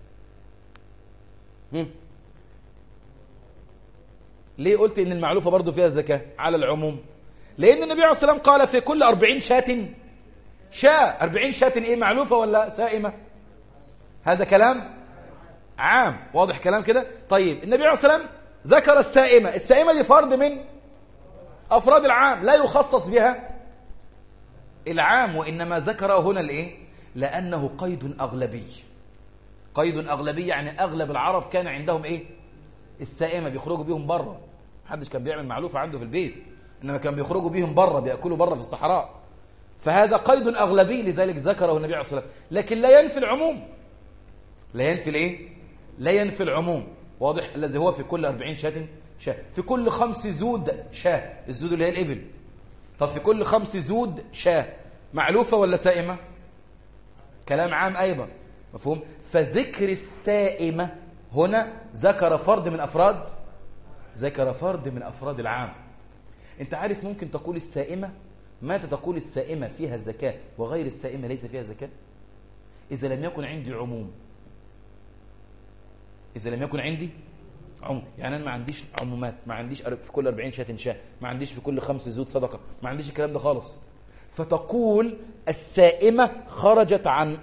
ليه قلت إن المعلوفة برضو فيها زكاة على العموم؟ لأن النبي عليه الصلاة والسلام قال في كل 40 شاة. 40 شاة إيه، معلوفة ولا سائمة؟ هذا كلام عام، واضح كلام كده؟ طيب النبي عليه الصلاة والسلام ذكر السائمة دي فرد من أفراد العام، لا يخصص بها العام، وإنما ذكره هنا الإيه؟ لأنه قيد أغلبي. قيد أغلبي يعني أغلب العرب كان عندهم إيه؟ السائمة، بيخرجوا بيهم بره. محدش كان بيعمل معلوفة عنده في البيت، إنما كان بيخرجوا بيهم بره، بيأكلوا بره في الصحراء. فهذا قيد أغلبي، لذلك ذكره النبي عليه الصلاة والسلام، لكن لا ينفي العموم. لا ينفي الإيه؟ لا ينفي العموم، واضح؟ الذي هو في كل 40 شاة، في كل 5 زود شاة. الزود اللي هي الإبل. طب في كل 5 زود شاة، معلوفة ولا سائمة؟ كلام عام أيضا، مفهوم؟ فذكر السائمة هنا ذكر فرد من أفراد العام. أنت عارف ممكن تقول السائمة، متى تقول السائمة فيها الزكاة وغير السائمة ليس فيها زكاة؟ إذا لم يكن عندي عموم. يعني أنا ما عنديش عمومات، ما عنديش في كل 40 شاة، ما عنديش في كل 5 زود صدقة، ما عنديش الكلام ده خالص. فتقول السائمة خرجت عن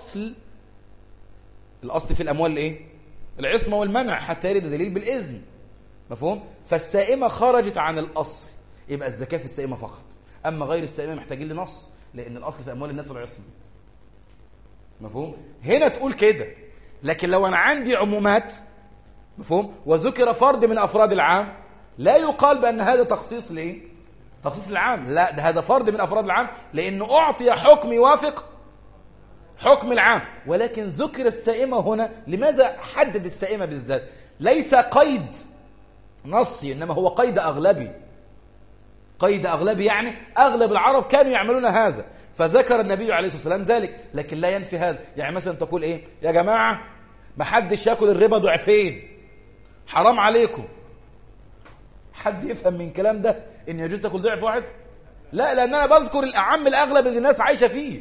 الأصل في الأموال الإيه؟ العصمة والمنع، حتى يرد دليل بالإذن، مفهوم؟ فالسائمة خرجت عن الأصل، يبقى الزكاة في السائمة فقط. أما غير السائمة محتاجين لنص، لأن الأصل في أموال الناس العصمة، مفهوم؟ هنا تقول كده. لكن لو أنا عندي عمومات، مفهوم، وذكر فرد من أفراد العام، لا يقال بأن هذا تخصيص لإيه؟ تخصيص العام. لا، ده هذا فرد من أفراد العام، لأنه أعطي حكم يوافق حكم العام. ولكن ذكر السائمة هنا، لماذا حدد السائمة بالذات؟ ليس قيد نصي، إنما هو قيد أغلبي. قيد أغلبي يعني أغلب العرب كانوا يعملون هذا، فذكر النبي عليه الصلاة والسلام ذلك، لكن لا ينفي هذا. يعني مثلا تقول إيه؟ يا جماعة ما حدش يأكل الربا ضعفين، حرام عليكم. حد يفهم من كلام ده إن يجوز تأكل ضعف واحد؟ لا، لأن أنا بذكر الأعم الأغلب اللي الناس عايشة فيه،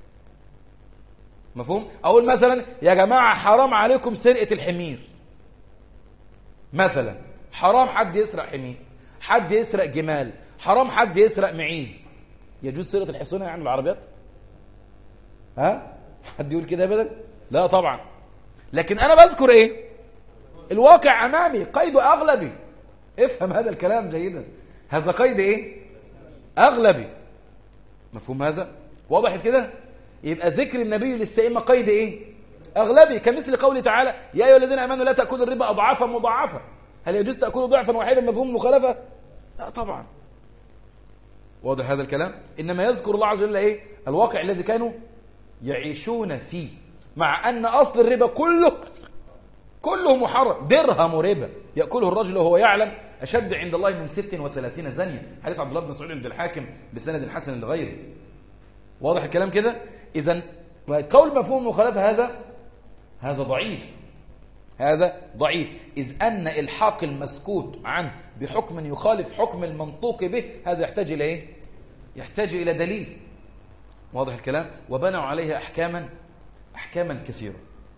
مفهوم؟ أقول مثلا يا جماعة حرام عليكم سرقة الحمير مثلا. حرام حد يسرق حمير، حد يسرق جمال، حرام حد يسرق معيز. يجوز سرقة الحصانة يعني العربيات؟ حد يقول كده أبدا؟ لا طبعا. لكن أنا بذكر إيه؟ الواقع أمامي، قيد أغلبي. افهم هذا الكلام جيدا، هذا قيد إيه؟ أغلبي، مفهوم هذا؟ وضحت كده؟ يبقى ذكر النبي للسائمة قيد ايه؟ اغلبي، كمثل قوله تعالى يا ايها الذين امنوا لا تاكلوا الربا اضعافا مضاعفه. هل يجوز تاكله ضعفا واحدا مفهوم مخالفه؟ لا طبعا. واضح هذا الكلام؟ انما يذكر الله عز وجل ايه؟ الواقع الذي كانوا يعيشون فيه، مع ان اصل الربا كله محرم. درهم ربا ياكله الرجل وهو يعلم اشد عند الله من 36 زانيه، حديث عبد الله بن مسعود عند الحاكم بسند حسن لغيره. واضح الكلام كده؟ اذا قول مفهوم المخالفه هذا ضعيف، هذا ضعيف، إذ أن إلحاق المسكوت عنه بحكم يخالف حكم المنطوق به هذا يحتاج إلى إيه؟ يحتاج إلى دليل. واضح الكلام؟ وبنوا عليها أحكاما كثيرة.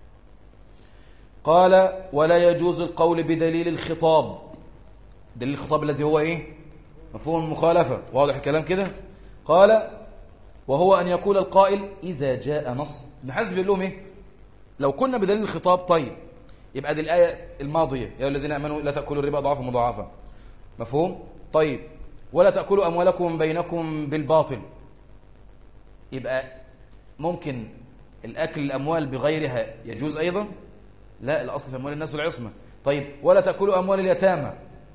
قال ولا يجوز القول بدليل الخطاب. دليل الخطاب الذي هو إيه؟ مفهوم المخالفة. واضح الكلام كده؟ قال وهو أن يقول القائل إذا جاء نص. ابن حزم بيقول لهم إيه؟ لو كنا بدليل الخطاب طيب يبقى دي الآية الماضية يا الذين آمنوا لا تأكلوا الربا أضعافا مضاعفة. مفهوم؟ طيب ولا تأكلوا أموالكم بينكم بالباطل. يبقى ممكن الأكل الأموال بغيرها يجوز أيضا؟ لا، الأصل في أموال الناس العصمة. طيب ولا تأكلوا أموال اليتامى،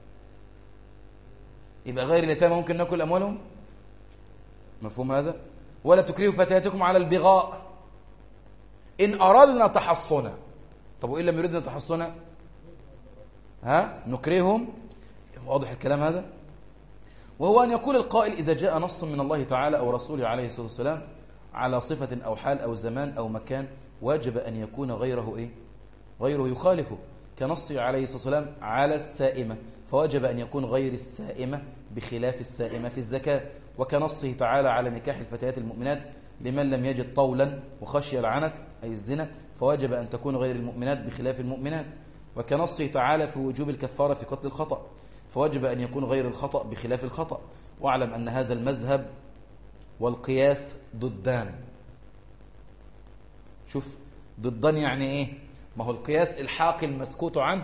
يبقى غير اليتامى ممكن نأكل أموالهم؟ مفهوم هذا؟ ولا تكرهوا فتياتكم على البغاء إن أردنا تحصنا. طب وإن لم يردنا تحصنا نكرههم. واضح الكلام هذا؟ وهو أن يقول القائل إذا جاء نص من الله تعالى أو رسوله عليه الصلاة والسلام على صفة أو حال أو زمان أو مكان واجب أن يكون غيره يخالفه، كنصه عليه الصلاة والسلام على السائمة فواجب أن يكون غير السائمة بخلاف السائمة في الزكاة، وكنصه تعالى على نكاح الفتيات المؤمنات لمن لم يجد طولا وخشي العنت أي الزنا فواجب أن تكون غير المؤمنات بخلاف المؤمنات، وكنصه تعالى في وجوب الكفارة في قتل الخطأ فواجب أن يكون غير الخطأ بخلاف الخطأ. واعلم أن هذا المذهب والقياس ضدان. شوف ضدان يعني إيه؟ ما هو القياس الحاق المسكوت عنه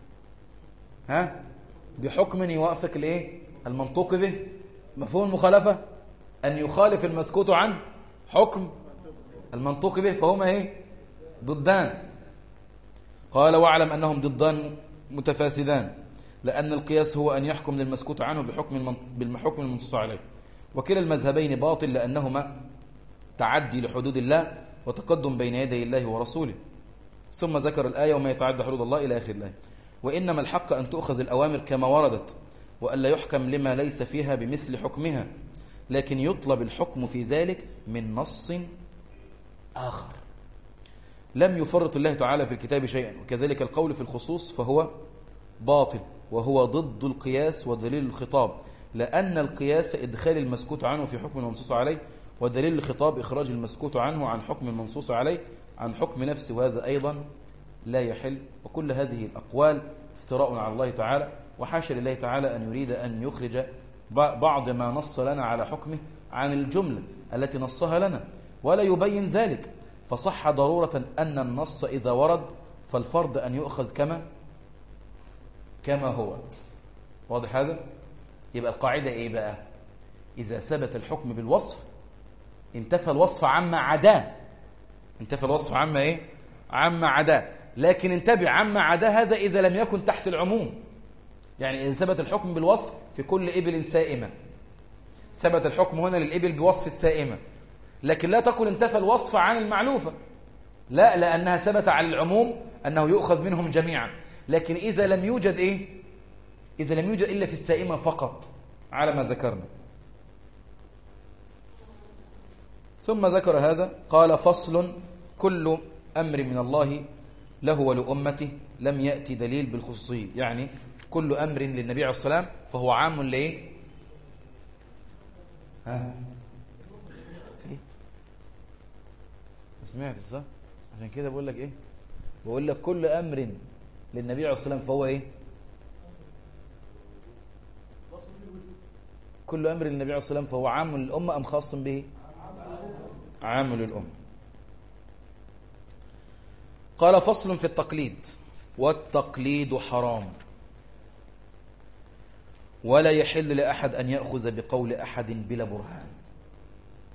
بحكم يوافق الإيه؟ المنطوق به. مفهوم المخالفة أن يخالف المسكوت عنه حكم المنطوق به، فهما إيه؟ ضدان. قال واعلم أنهم ضدان متفاسدان، لأن القياس هو أن يحكم للمسكوت عنه بالحكم المنصوص عليه، وكلا المذهبين باطل لأنهما تعدي لحدود الله وتقدم بين يدي الله ورسوله. ثم ذكر الآية وما يتعدى حدود الله إلى آخر الآية. وإنما الحق أن تؤخذ الأوامر كما وردت وألا يحكم لما ليس فيها بمثل حكمها، لكن يطلب الحكم في ذلك من نص آخر لم يفرط الله تعالى في الكتاب شيئا، وكذلك القول في الخصوص فهو باطل وهو ضد القياس ودليل الخطاب، لأن القياس إدخال المسكوت عنه في حكم المنصوص عليه، ودليل الخطاب إخراج المسكوت عنه عن حكم المنصوص عليه عن حكم نفسه، وهذا أيضا لا يحل. وكل هذه الأقوال افتراء على الله تعالى، وحاشا لله تعالى أن يريد أن يخرج بعض ما نص لنا على حكمه عن الجملة التي نصها لنا ولا يبين ذلك، فصح ضرورة أن النص إذا ورد فالفرض أن يؤخذ كما هو. واضح هذا؟ يبقى القاعدة إيه بقى؟ إذا ثبت الحكم بالوصف انتفى الوصف عما عداه. انتفى الوصف عما إيه؟ عما عداه. لكن انتبه عما عداه هذا إذا لم يكن تحت العموم. يعني إذا ثبت الحكم بالوصف في كل إبل سائمة ثبت الحكم هنا للإبل بوصف السائمة، لكن لا تقل انتفى الوصف عن المعلوفة، لا، لأنها ثبت على العموم أنه يؤخذ منهم جميعا. لكن إذا لم يوجد إيه؟ إذا لم يوجد إلا في السائمة فقط على ما ذكرنا. ثم ذكر هذا قال فصل كل أمر من الله له ولأمته لم يأتي دليل بالخصوصية، يعني كل أمر للنبي عليه الصلاة والسلام فهو عام لإيه؟ سمعت صح؟ عشان كده بقول لك إيه؟ بقول لك كل أمر للنبي عليه الصلاة والسلام فهو إيه؟ كل أمر للنبي عليه الصلاة والسلام فهو عام للأمة أم خاص به؟ عام للأمة. قال فصل في التقليد. والتقليد حرام ولا يحل لأحد أن يأخذ بقول أحد بلا برهان.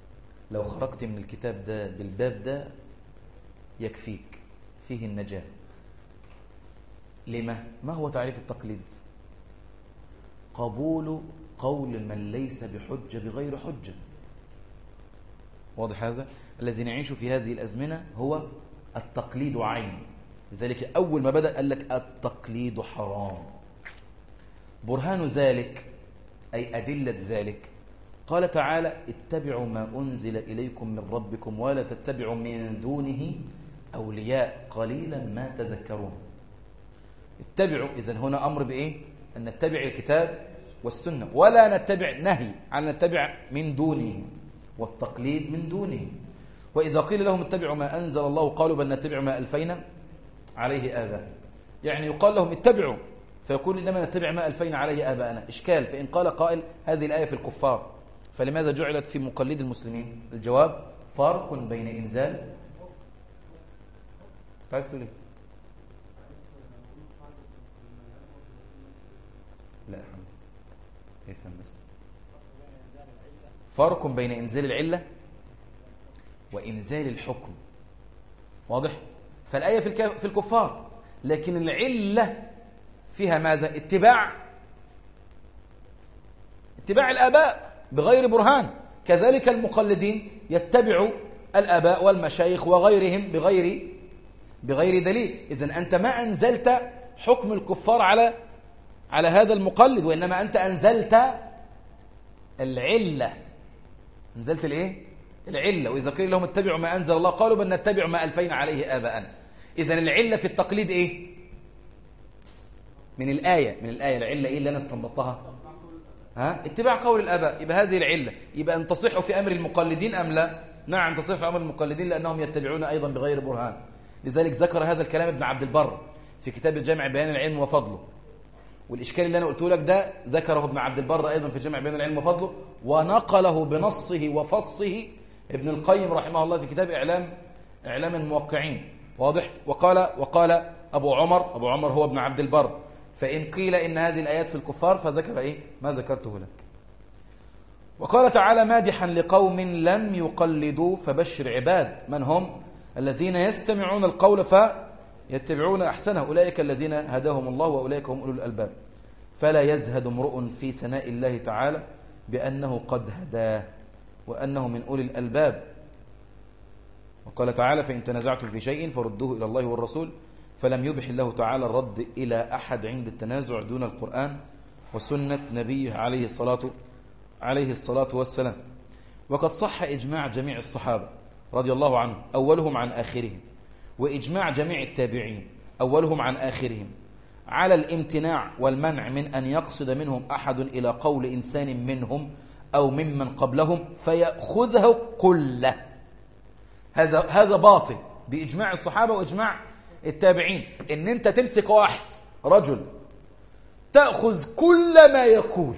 لو خرجت من الكتاب ده بالباب ده يكفيك، فيه النجاة. لما؟ ما هو تعريف التقليد؟ قبول قول من ليس بحجة بغير حجة. واضح هذا؟ الذي نعيش في هذه الأزمنة هو التقليد عين. لذلك أول ما بدأ قال لك التقليد حرام. برهان ذلك أي أدلة ذلك قال تعالى اتبعوا ما أنزل إليكم من ربكم ولا تتبعوا من دونه أولياء قليلا ما تذكرون. اتبعوا، إذن هنا أمر بإيه؟ أن نتبع الكتاب والسنة، ولا نتبع، نهي عن نتبع من دونه، والتقليد من دونه. وإذا قيل لهم اتبعوا ما أنزل الله قالوا بل نتبع ما ألفينا عليه آباءنا. يعني يقال لهم اتبعوا فيقول إنما نتبع ما ألفينا عليه آباءنا. إشكال، فإن قال قائل هذه الآية في الكفار فلماذا جعلت في مقلد المسلمين؟ الجواب فرق بين إنزال. تعالى تقول إيه؟ لا يا حمد افهم بس. فرق بين إنزال العلة وإنزال الحكم. واضح؟ فالآية في الكفار، لكن العلة فيها ماذا؟ اتباع الآباء بغير برهان. كذلك المقلدين يتبعوا الآباء والمشايخ وغيرهم بغير دليل. إذن أنت ما أنزلت حكم الكفار على هذا المقلد، وإنما أنت أنزلت العلة. أنزلت الإيه؟ العلة. وإذا قيل لهم اتبعوا ما أنزل الله قالوا بل نتبع ما ألفينا عليه آباءنا. إذن العلة في التقليد إيه؟ من الآية العلة إيه اللي أنا استنبطها؟ اتباع قول الآباء. يبقى هذه العلة. يبقى أن تصح في أمر المقلدين أم لا؟ نعم تصح في أمر المقلدين لأنهم يتبعون أيضا بغير برهان. لذلك ذكر هذا الكلام ابن عبد البر في كتاب الجامع بيان العلم وفضله. والإشكال اللي أنا قلته لك ده ذكره ابن عبد البر أيضا في جامع بيان العلم وفضله، ونقله بنصه وفصه ابن القيم رحمه الله في كتاب إعلام الموقعين. واضح؟ وقال أبو عمر هو ابن عبد البر فإن قيل إن هذه الآيات في الكفار فذكر إيه؟ ما ذكرته لك. وقال تعالى مادحا لقوم لم يقلدوا فبشر عباد من هم؟ الذين يستمعون القول فيتبعون أحسنه أولئك الذين هداهم الله وأولئك هم أولو الألباب. فلا يزهد امرؤ في ثناء الله تعالى بأنه قد هداه وأنه من أولي الألباب. وقال تعالى فإن تنازعتم في شيء فردوه إلى الله والرسول. فلم يبح الله تعالى الرد إلى أحد عند التنازع دون القرآن وسنة نبيه عليه الصلاة والسلام. وقد صح إجماع جميع الصحابة رضي الله عنهم أولهم عن آخرهم، وإجماع جميع التابعين أولهم عن آخرهم، على الامتناع والمنع من أن يقصد منهم أحد إلى قول إنسان منهم أو ممن قبلهم فيأخذه كله. هذا باطل بإجماع الصحابة وإجماع التابعين. إن أنت تمسك واحد رجل تأخذ كل ما يقول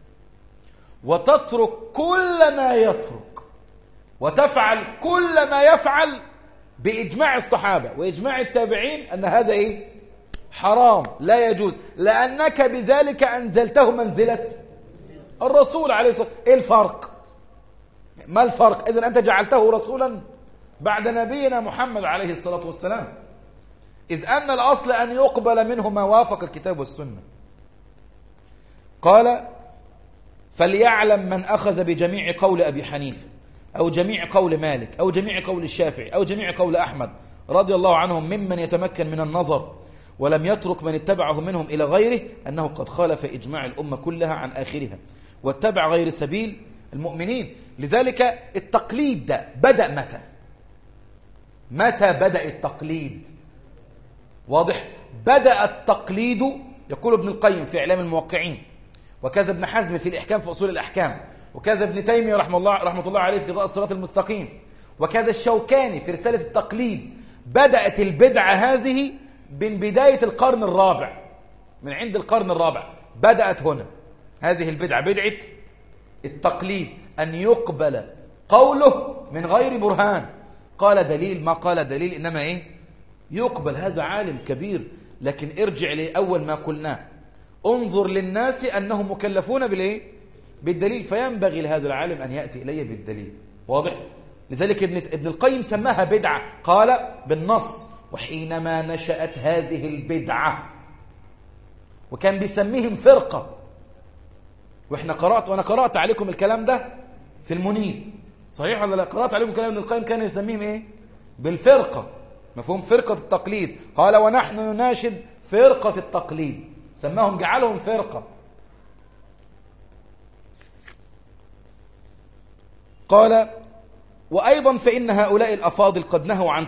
وتترك كل ما يترك وتفعل كل ما يفعل بإجماع الصحابة وإجماع التابعين أن هذا إيه؟ حرام، لا يجوز، لأنك بذلك أنزلته منزلة الرسول عليه الصلاة والسلام. إيه الفرق؟ ما الفرق؟ إذن أنت جعلته رسولا بعد نبينا محمد عليه الصلاة والسلام، إذ أن الأصل أن يقبل منه ما وافق الكتاب والسنة. قال فليعلم من أخذ بجميع قول أبي حنيفة أو جميع قول مالك أو جميع قول الشافعي أو جميع قول أحمد رضي الله عنهم ممن يتمكن من النظر ولم يترك من اتبعه منهم إلى غيره أنه قد خالف إجماع الأمة كلها عن آخرها واتبع غير سبيل المؤمنين. لذلك التقليد ده بدأ متى بدأ التقليد؟ واضح؟ بدأ التقليد يقول ابن القيم في إعلام الموقعين، وكذا ابن حزم في الإحكام في أصول الأحكام، وكذا ابن تيمية رحمه الله عليه في قضاء الصراط المستقيم، وكذا الشوكاني في رسالة التقليد. بدأت البدعة هذه من بداية القرن الرابع، من عند القرن الرابع بدأت هنا هذه البدعة، بدعة التقليد، أن يقبل قوله من غير برهان، قال دليل ما قال دليل، إنما إيه؟ يقبل. هذا عالم كبير، لكن ارجع لأول ما قلناه، انظر للناس أنهم مكلفون بالإيه؟ بالدليل، فينبغي لهذا العالم أن يأتي إليه بالدليل. واضح؟ لذلك ابن القيم سماها بدعة، قال بالنص: وحينما نشأت هذه البدعة، وكان بيسميهم فرقة. وأنا قرأت عليكم الكلام ده في المنيب، صحيح ولا لا؟ قرأت عليكم كلام ابن القيم كان يسميهم إيه؟ بالفرقة. مفهوم؟ فرقة التقليد. قال: ونحن نناشد فرقة التقليد، سماهم جعلهم فرقة. قال: وأيضا فإن هؤلاء الأفاضل قد نهوا عن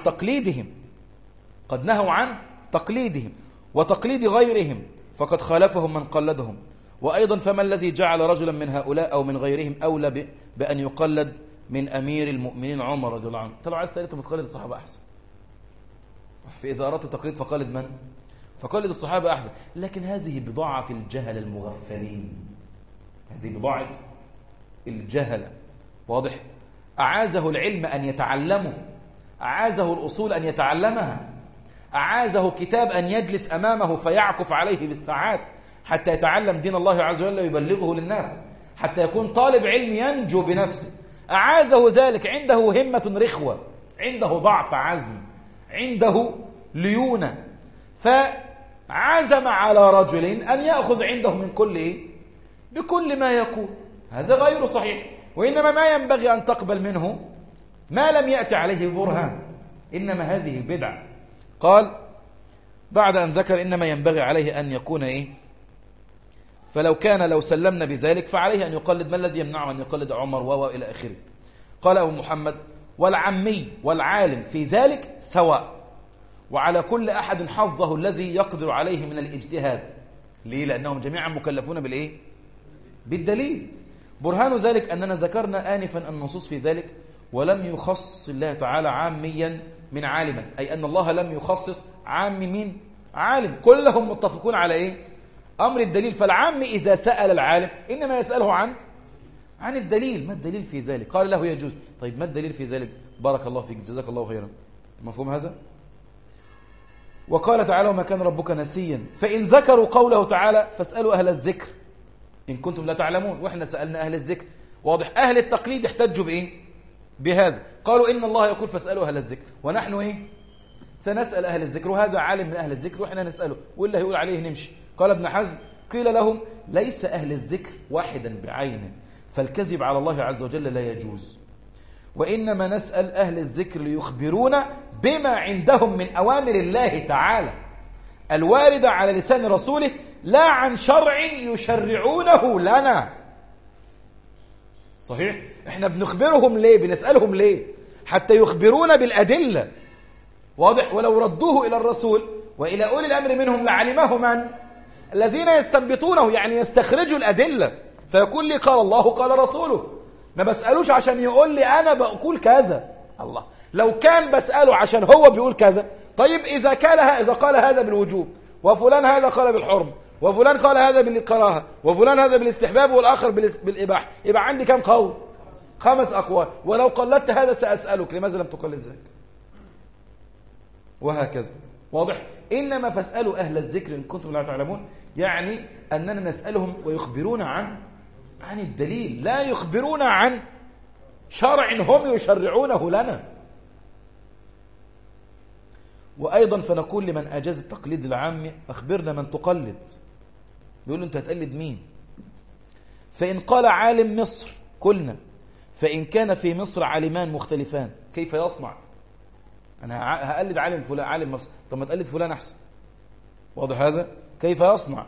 تقليدهم وتقليد غيرهم، فقد خالفهم من قلدهم. وأيضا فما الذي جعل رجلا من هؤلاء أو من غيرهم أولى بأن يقلد من أمير المؤمنين عمر رضي الله عنه؟ أنت لو عايز تقلد متقلد الصحابة أحسن. فإذا أردت التقليد فقلد من؟ فقلد الصحابة أحسن. لكن هذه بضاعة الجهل المغفلين، هذه بضاعة الجهل. واضح؟ أعازه العلم أن يتعلمه، أعازه الأصول أن يتعلمها، أعازه كتاب أن يجلس أمامه فيعكف عليه بالساعات حتى يتعلم دين الله عز وجل ويبلغه للناس، حتى يكون طالب علم ينجو بنفسه. أعازه ذلك، عنده همة رخوة، عنده ضعف عزم، عنده ليونة، فعزم على رجل أن يأخذ عنده من بكل ما يكون. هذا غير صحيح، وإنما ما ينبغي أن تقبل منه ما لم يأتي عليه برهان، إنما هذه بدعة. قال بعد أن ذكر إنما ينبغي عليه أن يكون لو سلمنا بذلك فعليه أن يقلد. ما الذي يمنعه أن يقلد عمر وإلى آخره؟ قال أبو محمد: والعمي والعالم في ذلك سواء، وعلى كل أحد حظه الذي يقدر عليه من الاجتهاد. ليه؟ لأنهم جميعا مكلفون بالدليل. برهان ذلك أننا ذكرنا آنفا النصوص في ذلك، ولم يخص الله تعالى عاميا من عالما، أي أن الله لم يخصص عام من عالم، كلهم متفقون على أمر الدليل. فالعام إذا سأل العالم إنما يسأله عن الدليل. ما الدليل في ذلك؟ قال له يجوز. طيب ما الدليل في ذلك؟ بارك الله فيك، جزاك الله خيرا. مفهوم هذا؟ وقال تعالى: وما كان ربك نسيا. فإن ذكروا قوله تعالى فاسألوا أهل الذكر إن كنتم لا تعلمون. وإحنا سألنا أهل الذكر. واضح؟ أهل التقليد احتجوا بهذا، قالوا إن الله يقول فاسألوا أهل الذكر، ونحن سنسأل أهل الذكر، وهذا عالم من أهل الذكر وإحنا نسأله، واللي هيقول عليه نمشي. قال ابن حزم: قيل لهم: ليس أهل الذكر واحدا بعينه، فالكذب على الله عز وجل لا يجوز، وإنما نسأل أهل الذكر ليخبرونا بما عندهم من أوامر الله تعالى الواردة على لسان رسوله، لا عن شرع يشرعونه لنا. صحيح؟ احنا بنخبرهم ليه؟ بنسألهم ليه؟ حتى يخبرونا بالأدلة. واضح؟ ولو ردوه إلى الرسول وإلى أولي الأمر منهم لعلمه من؟ الذين يستنبطونه، يعني يستخرجوا الأدلة، فيقول لي قال الله قال رسوله. ما بسألوش عشان يقول لي أنا بقول كذا. الله، لو كان بسأله عشان هو بيقول كذا، طيب إذا قال هذا بالوجوب، وفلان هذا قال بالحرم، وفلان قال هذا بالكراهة، وفلان هذا بالاستحباب، والآخر بالإباحة، يبقى عندي كم قول؟ 5 أقوال. ولو قلدت هذا سأسألك لماذا لم تقلد ذلك؟ وهكذا. واضح؟ إنما فاسألوا أهل الذكر إن كنتم لا تعلمون، يعني أننا نسألهم ويخبرون عن الدليل، لا يخبرون عن شرع هم يشرعونه لنا. وأيضا فنقول لمن أجاز التقليد العام: أخبرنا من تقلد. بيقول أنت هتقلد مين؟ فإن قال عالم مصر قلنا: فإن كان في مصر عالمان مختلفان كيف يصنع؟ أنا هقلد عالم فلان، عالم مصر، طب ما تقلد فلان أحسن. واضح هذا؟ كيف يصنع؟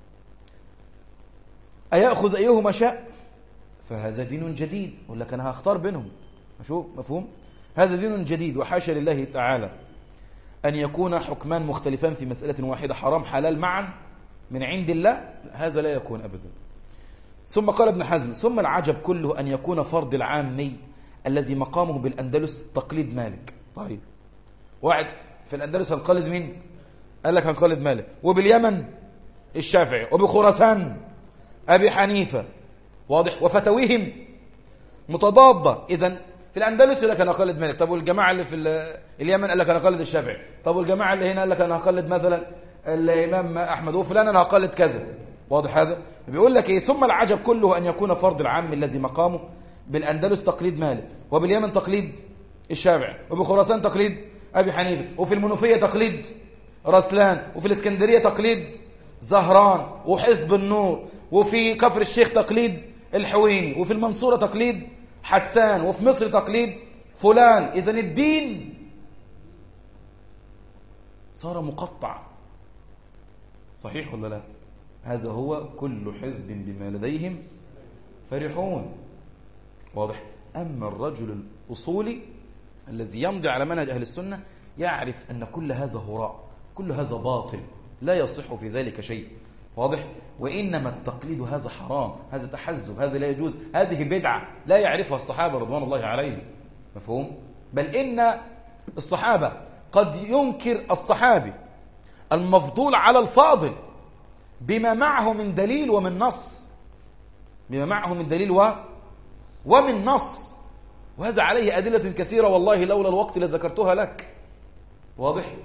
أيأخذ أيهما شاء؟ فهذا دين جديد. يقول لك أنا هختار بينهم. شوف، مفهوم؟ هذا دين جديد، وحاشا لله تعالى أن يكون حكمان مختلفان في مسألة واحدة حرام حلال معا من عند الله، هذا لا يكون أبدا. ثم قال ابن حزم: ثم العجب كله أن يكون فرض العامي الذي مقامه بالأندلس تقليد مالك. طيب، واحد في الأندلس هنقلد مين؟ قال لك هنقلد مالك، وباليمن الشافعي، وبخراسان أبي حنيفة. واضح؟ وفتويهم متضادة. إذن في الأندلس يقول لك أنا أقلد مالك، طب والجماعة اللي في اليمن قال لك أنا أقلد الشافعي، طب والجماعة اللي هنا قال لك أنا أقلد مثلا الإمام أحمد، وفلان أنا أقلد كذا. واضح هذا؟ بيقول لك ثم العجب كله أن يكون فرض العام الذي مقامه بالأندلس تقليد مالك، وباليمن تقليد الشافعي، وبخراسان تقليد أبي حنيفة، وفي المنوفية تقليد رسلان، وفي الإسكندرية تقليد زهران وحزب النور، وفي كفر الشيخ تقليد الحويني، وفي المنصورة تقليد حسان، وفي مصر تقليد فلان. إذن الدين صار مقطع. صحيح ولا لا؟ هذا هو كل حزب بما لديهم فرحون. واضح؟ أما الرجل الأصولي الذي يمضي على منهج أهل السنة يعرف أن كل هذا هراء، كل هذا باطل، لا يصح في ذلك شيء. واضح؟ وإنما التقليد هذا حرام، هذا تحزب، هذا لا يجوز، هذه بدعة لا يعرفها الصحابة رضوان الله عليهم. مفهوم؟ بل إن الصحابة قد ينكر الصحابي المفضول على الفاضل بما معه من دليل ومن نص، بما معه من دليل ومن نص، وهذا عليه أدلة كثيرة والله لولا الوقت لذكرتها لك. واضح؟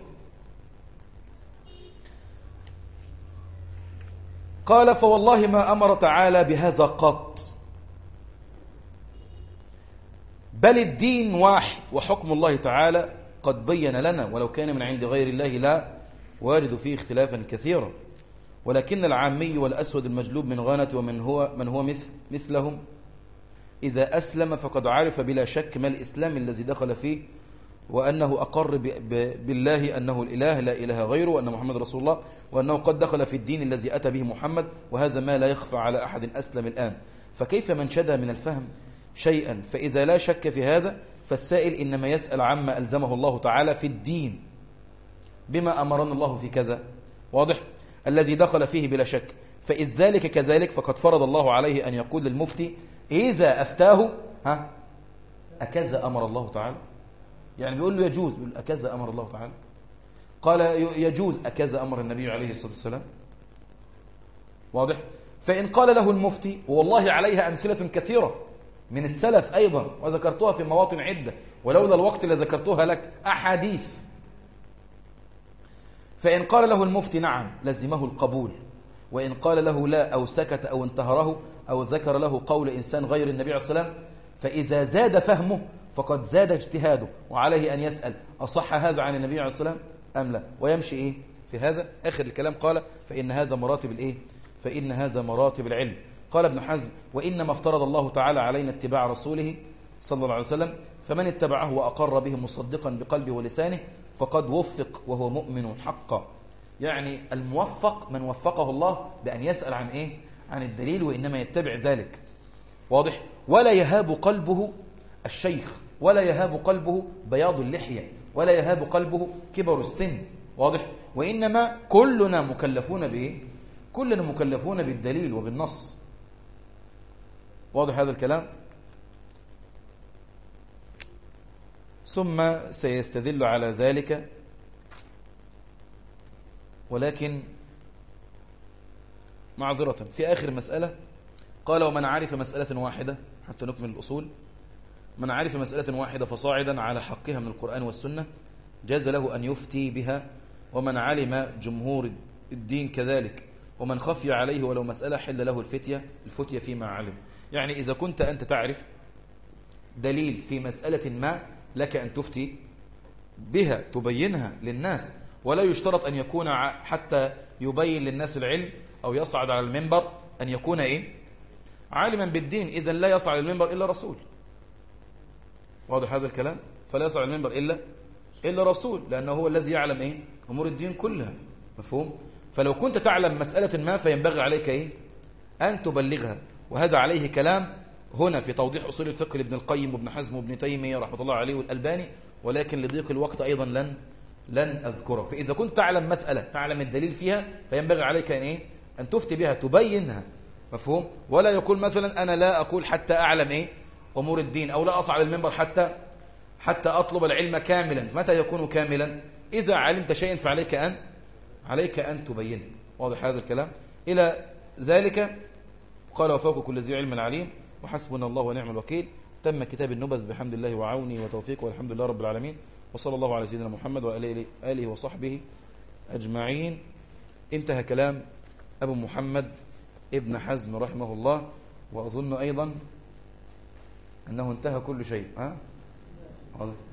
قال فوالله ما أمر تعالى بهذا قط، بل الدين واحد وحكم الله تعالى قد بين لنا، ولو كان من عند غير الله لا وارد فيه اختلافا كثيرا، ولكن العامي والأسود المجلوب من غانة ومن هو مثلهم إذا أسلم فقد عرف بلا شك ما الإسلام الذي دخل فيه، وأنه أقر بالله أنه الإله لا إله غيره، وأن محمد رسول الله، وأنه قد دخل في الدين الذي أتى به محمد، وهذا ما لا يخفى على أحد أسلم الآن. فكيف من شدى من الفهم شيئا؟ فإذا لا شك في هذا فالسائل إنما يسأل عما ألزمه الله تعالى في الدين بما أمرنا الله في كذا. واضح؟ الذي دخل فيه بلا شك. فإذ ذلك كذلك فقد فرض الله عليه أن يقول للمفتي إذا أفتاه أكذا أمر الله تعالى؟ يعني بيقول له يجوز، بيقول أكذا أمر الله تعالى؟ قال يجوز، أكذا أمر النبي عليه الصلاة والسلام؟ واضح؟ فإن قال له المفتي، والله عليها أمثلة كثيرة من السلف أيضا وذكرتها في مواطن عدة ولولا الوقت لذكرتها لك أحاديث. فإن قال له المفتي نعم لزمه القبول، وإن قال له لا أو سكت أو انتهره أو ذكر له قول إنسان غير النبي عليه الصلاة والسلام، فإذا زاد فهمه فقد زاد اجتهاده، وعليه أن يسأل أصح هذا عن النبي عليه الصلاة والسلام أم لا، ويمشي إيه في هذا. آخر الكلام قال فإن هذا مراتب الإيه؟ فإن هذا مراتب العلم. قال ابن حزم وإنما افترض الله تعالى علينا اتباع رسوله صلى الله عليه وسلم، فمن اتبعه وأقر به مصدقا بقلبه ولسانه فقد وفق وهو مؤمن حقا. يعني الموفق من وفقه الله بأن يسأل عن إيه؟ عن الدليل، وإنما يتبع ذلك. واضح؟ ولا يهاب قلبه الشيخ، ولا يهاب قلبه بياض اللحية، ولا يهاب قلبه كبر السن. واضح؟ وإنما كلنا مكلفون بإيه؟ كلنا مكلفون بالدليل وبالنص. واضح هذا الكلام؟ ثم سيستدل على ذلك، ولكن معذرة في آخر مسألة قال ومن عرف مسألة واحدة، حتى نكمل الأصول، من عرف مسألة واحدة فصاعدا على حقها من القرآن والسنة جاز له أن يفتي بها، ومن علم جمهور الدين كذلك، ومن خفي عليه ولو مسألة حل له الفتية فيما علم. يعني إذا كنت أنت تعرف دليل في مسألة ما لك أن تفتي بها، تبينها للناس، ولا يشترط أن يكون حتى يبين للناس العلم أو يصعد على المنبر أن يكون إيه؟ عالما بالدين. إذن لا يصعد على المنبر إلا رسول. واضح هذا الكلام؟ فلا يصعد على المنبر إلا رسول، لأنه هو الذي يعلم إيه؟ أمور الدين كلها. مفهوم؟ فلو كنت تعلم مسألة ما فينبغي عليك إيه؟ أن تبلغها. وهذا عليه كلام هنا في توضيح أصول الفقه لابن القيم وابن حزم وابن تيمية رحمة الله عليه والألباني، ولكن لضيق الوقت أيضا لن أذكره. فإذا كنت تعلم مسألة تعلم الدليل فيها فينبغي عليك أن إيه؟ أن تفتي بها، تبينها. مفهوم؟ ولا يقول مثلا أنا لا أقول حتى أعلم إيه؟ أمور الدين، أو لا أصعد المنبر حتى أطلب العلم كاملا. متى يكون كاملا؟ إذا علمت شيئا فعليك أن تبينه. واضح هذا الكلام؟ إلى ذلك قال وفوق كل ذي علم عليم وحسبنا الله ونعم الوكيل. تم كتاب النبذ بحمد الله وعونه وتوفيقه، والحمد لله رب العالمين، وصلى الله على سيدنا محمد وآله وصحبه أجمعين. انتهى كلام أبو محمد ابن حزم رحمه الله. وأظن أيضا أنه انتهى كل شيء. ها واضح؟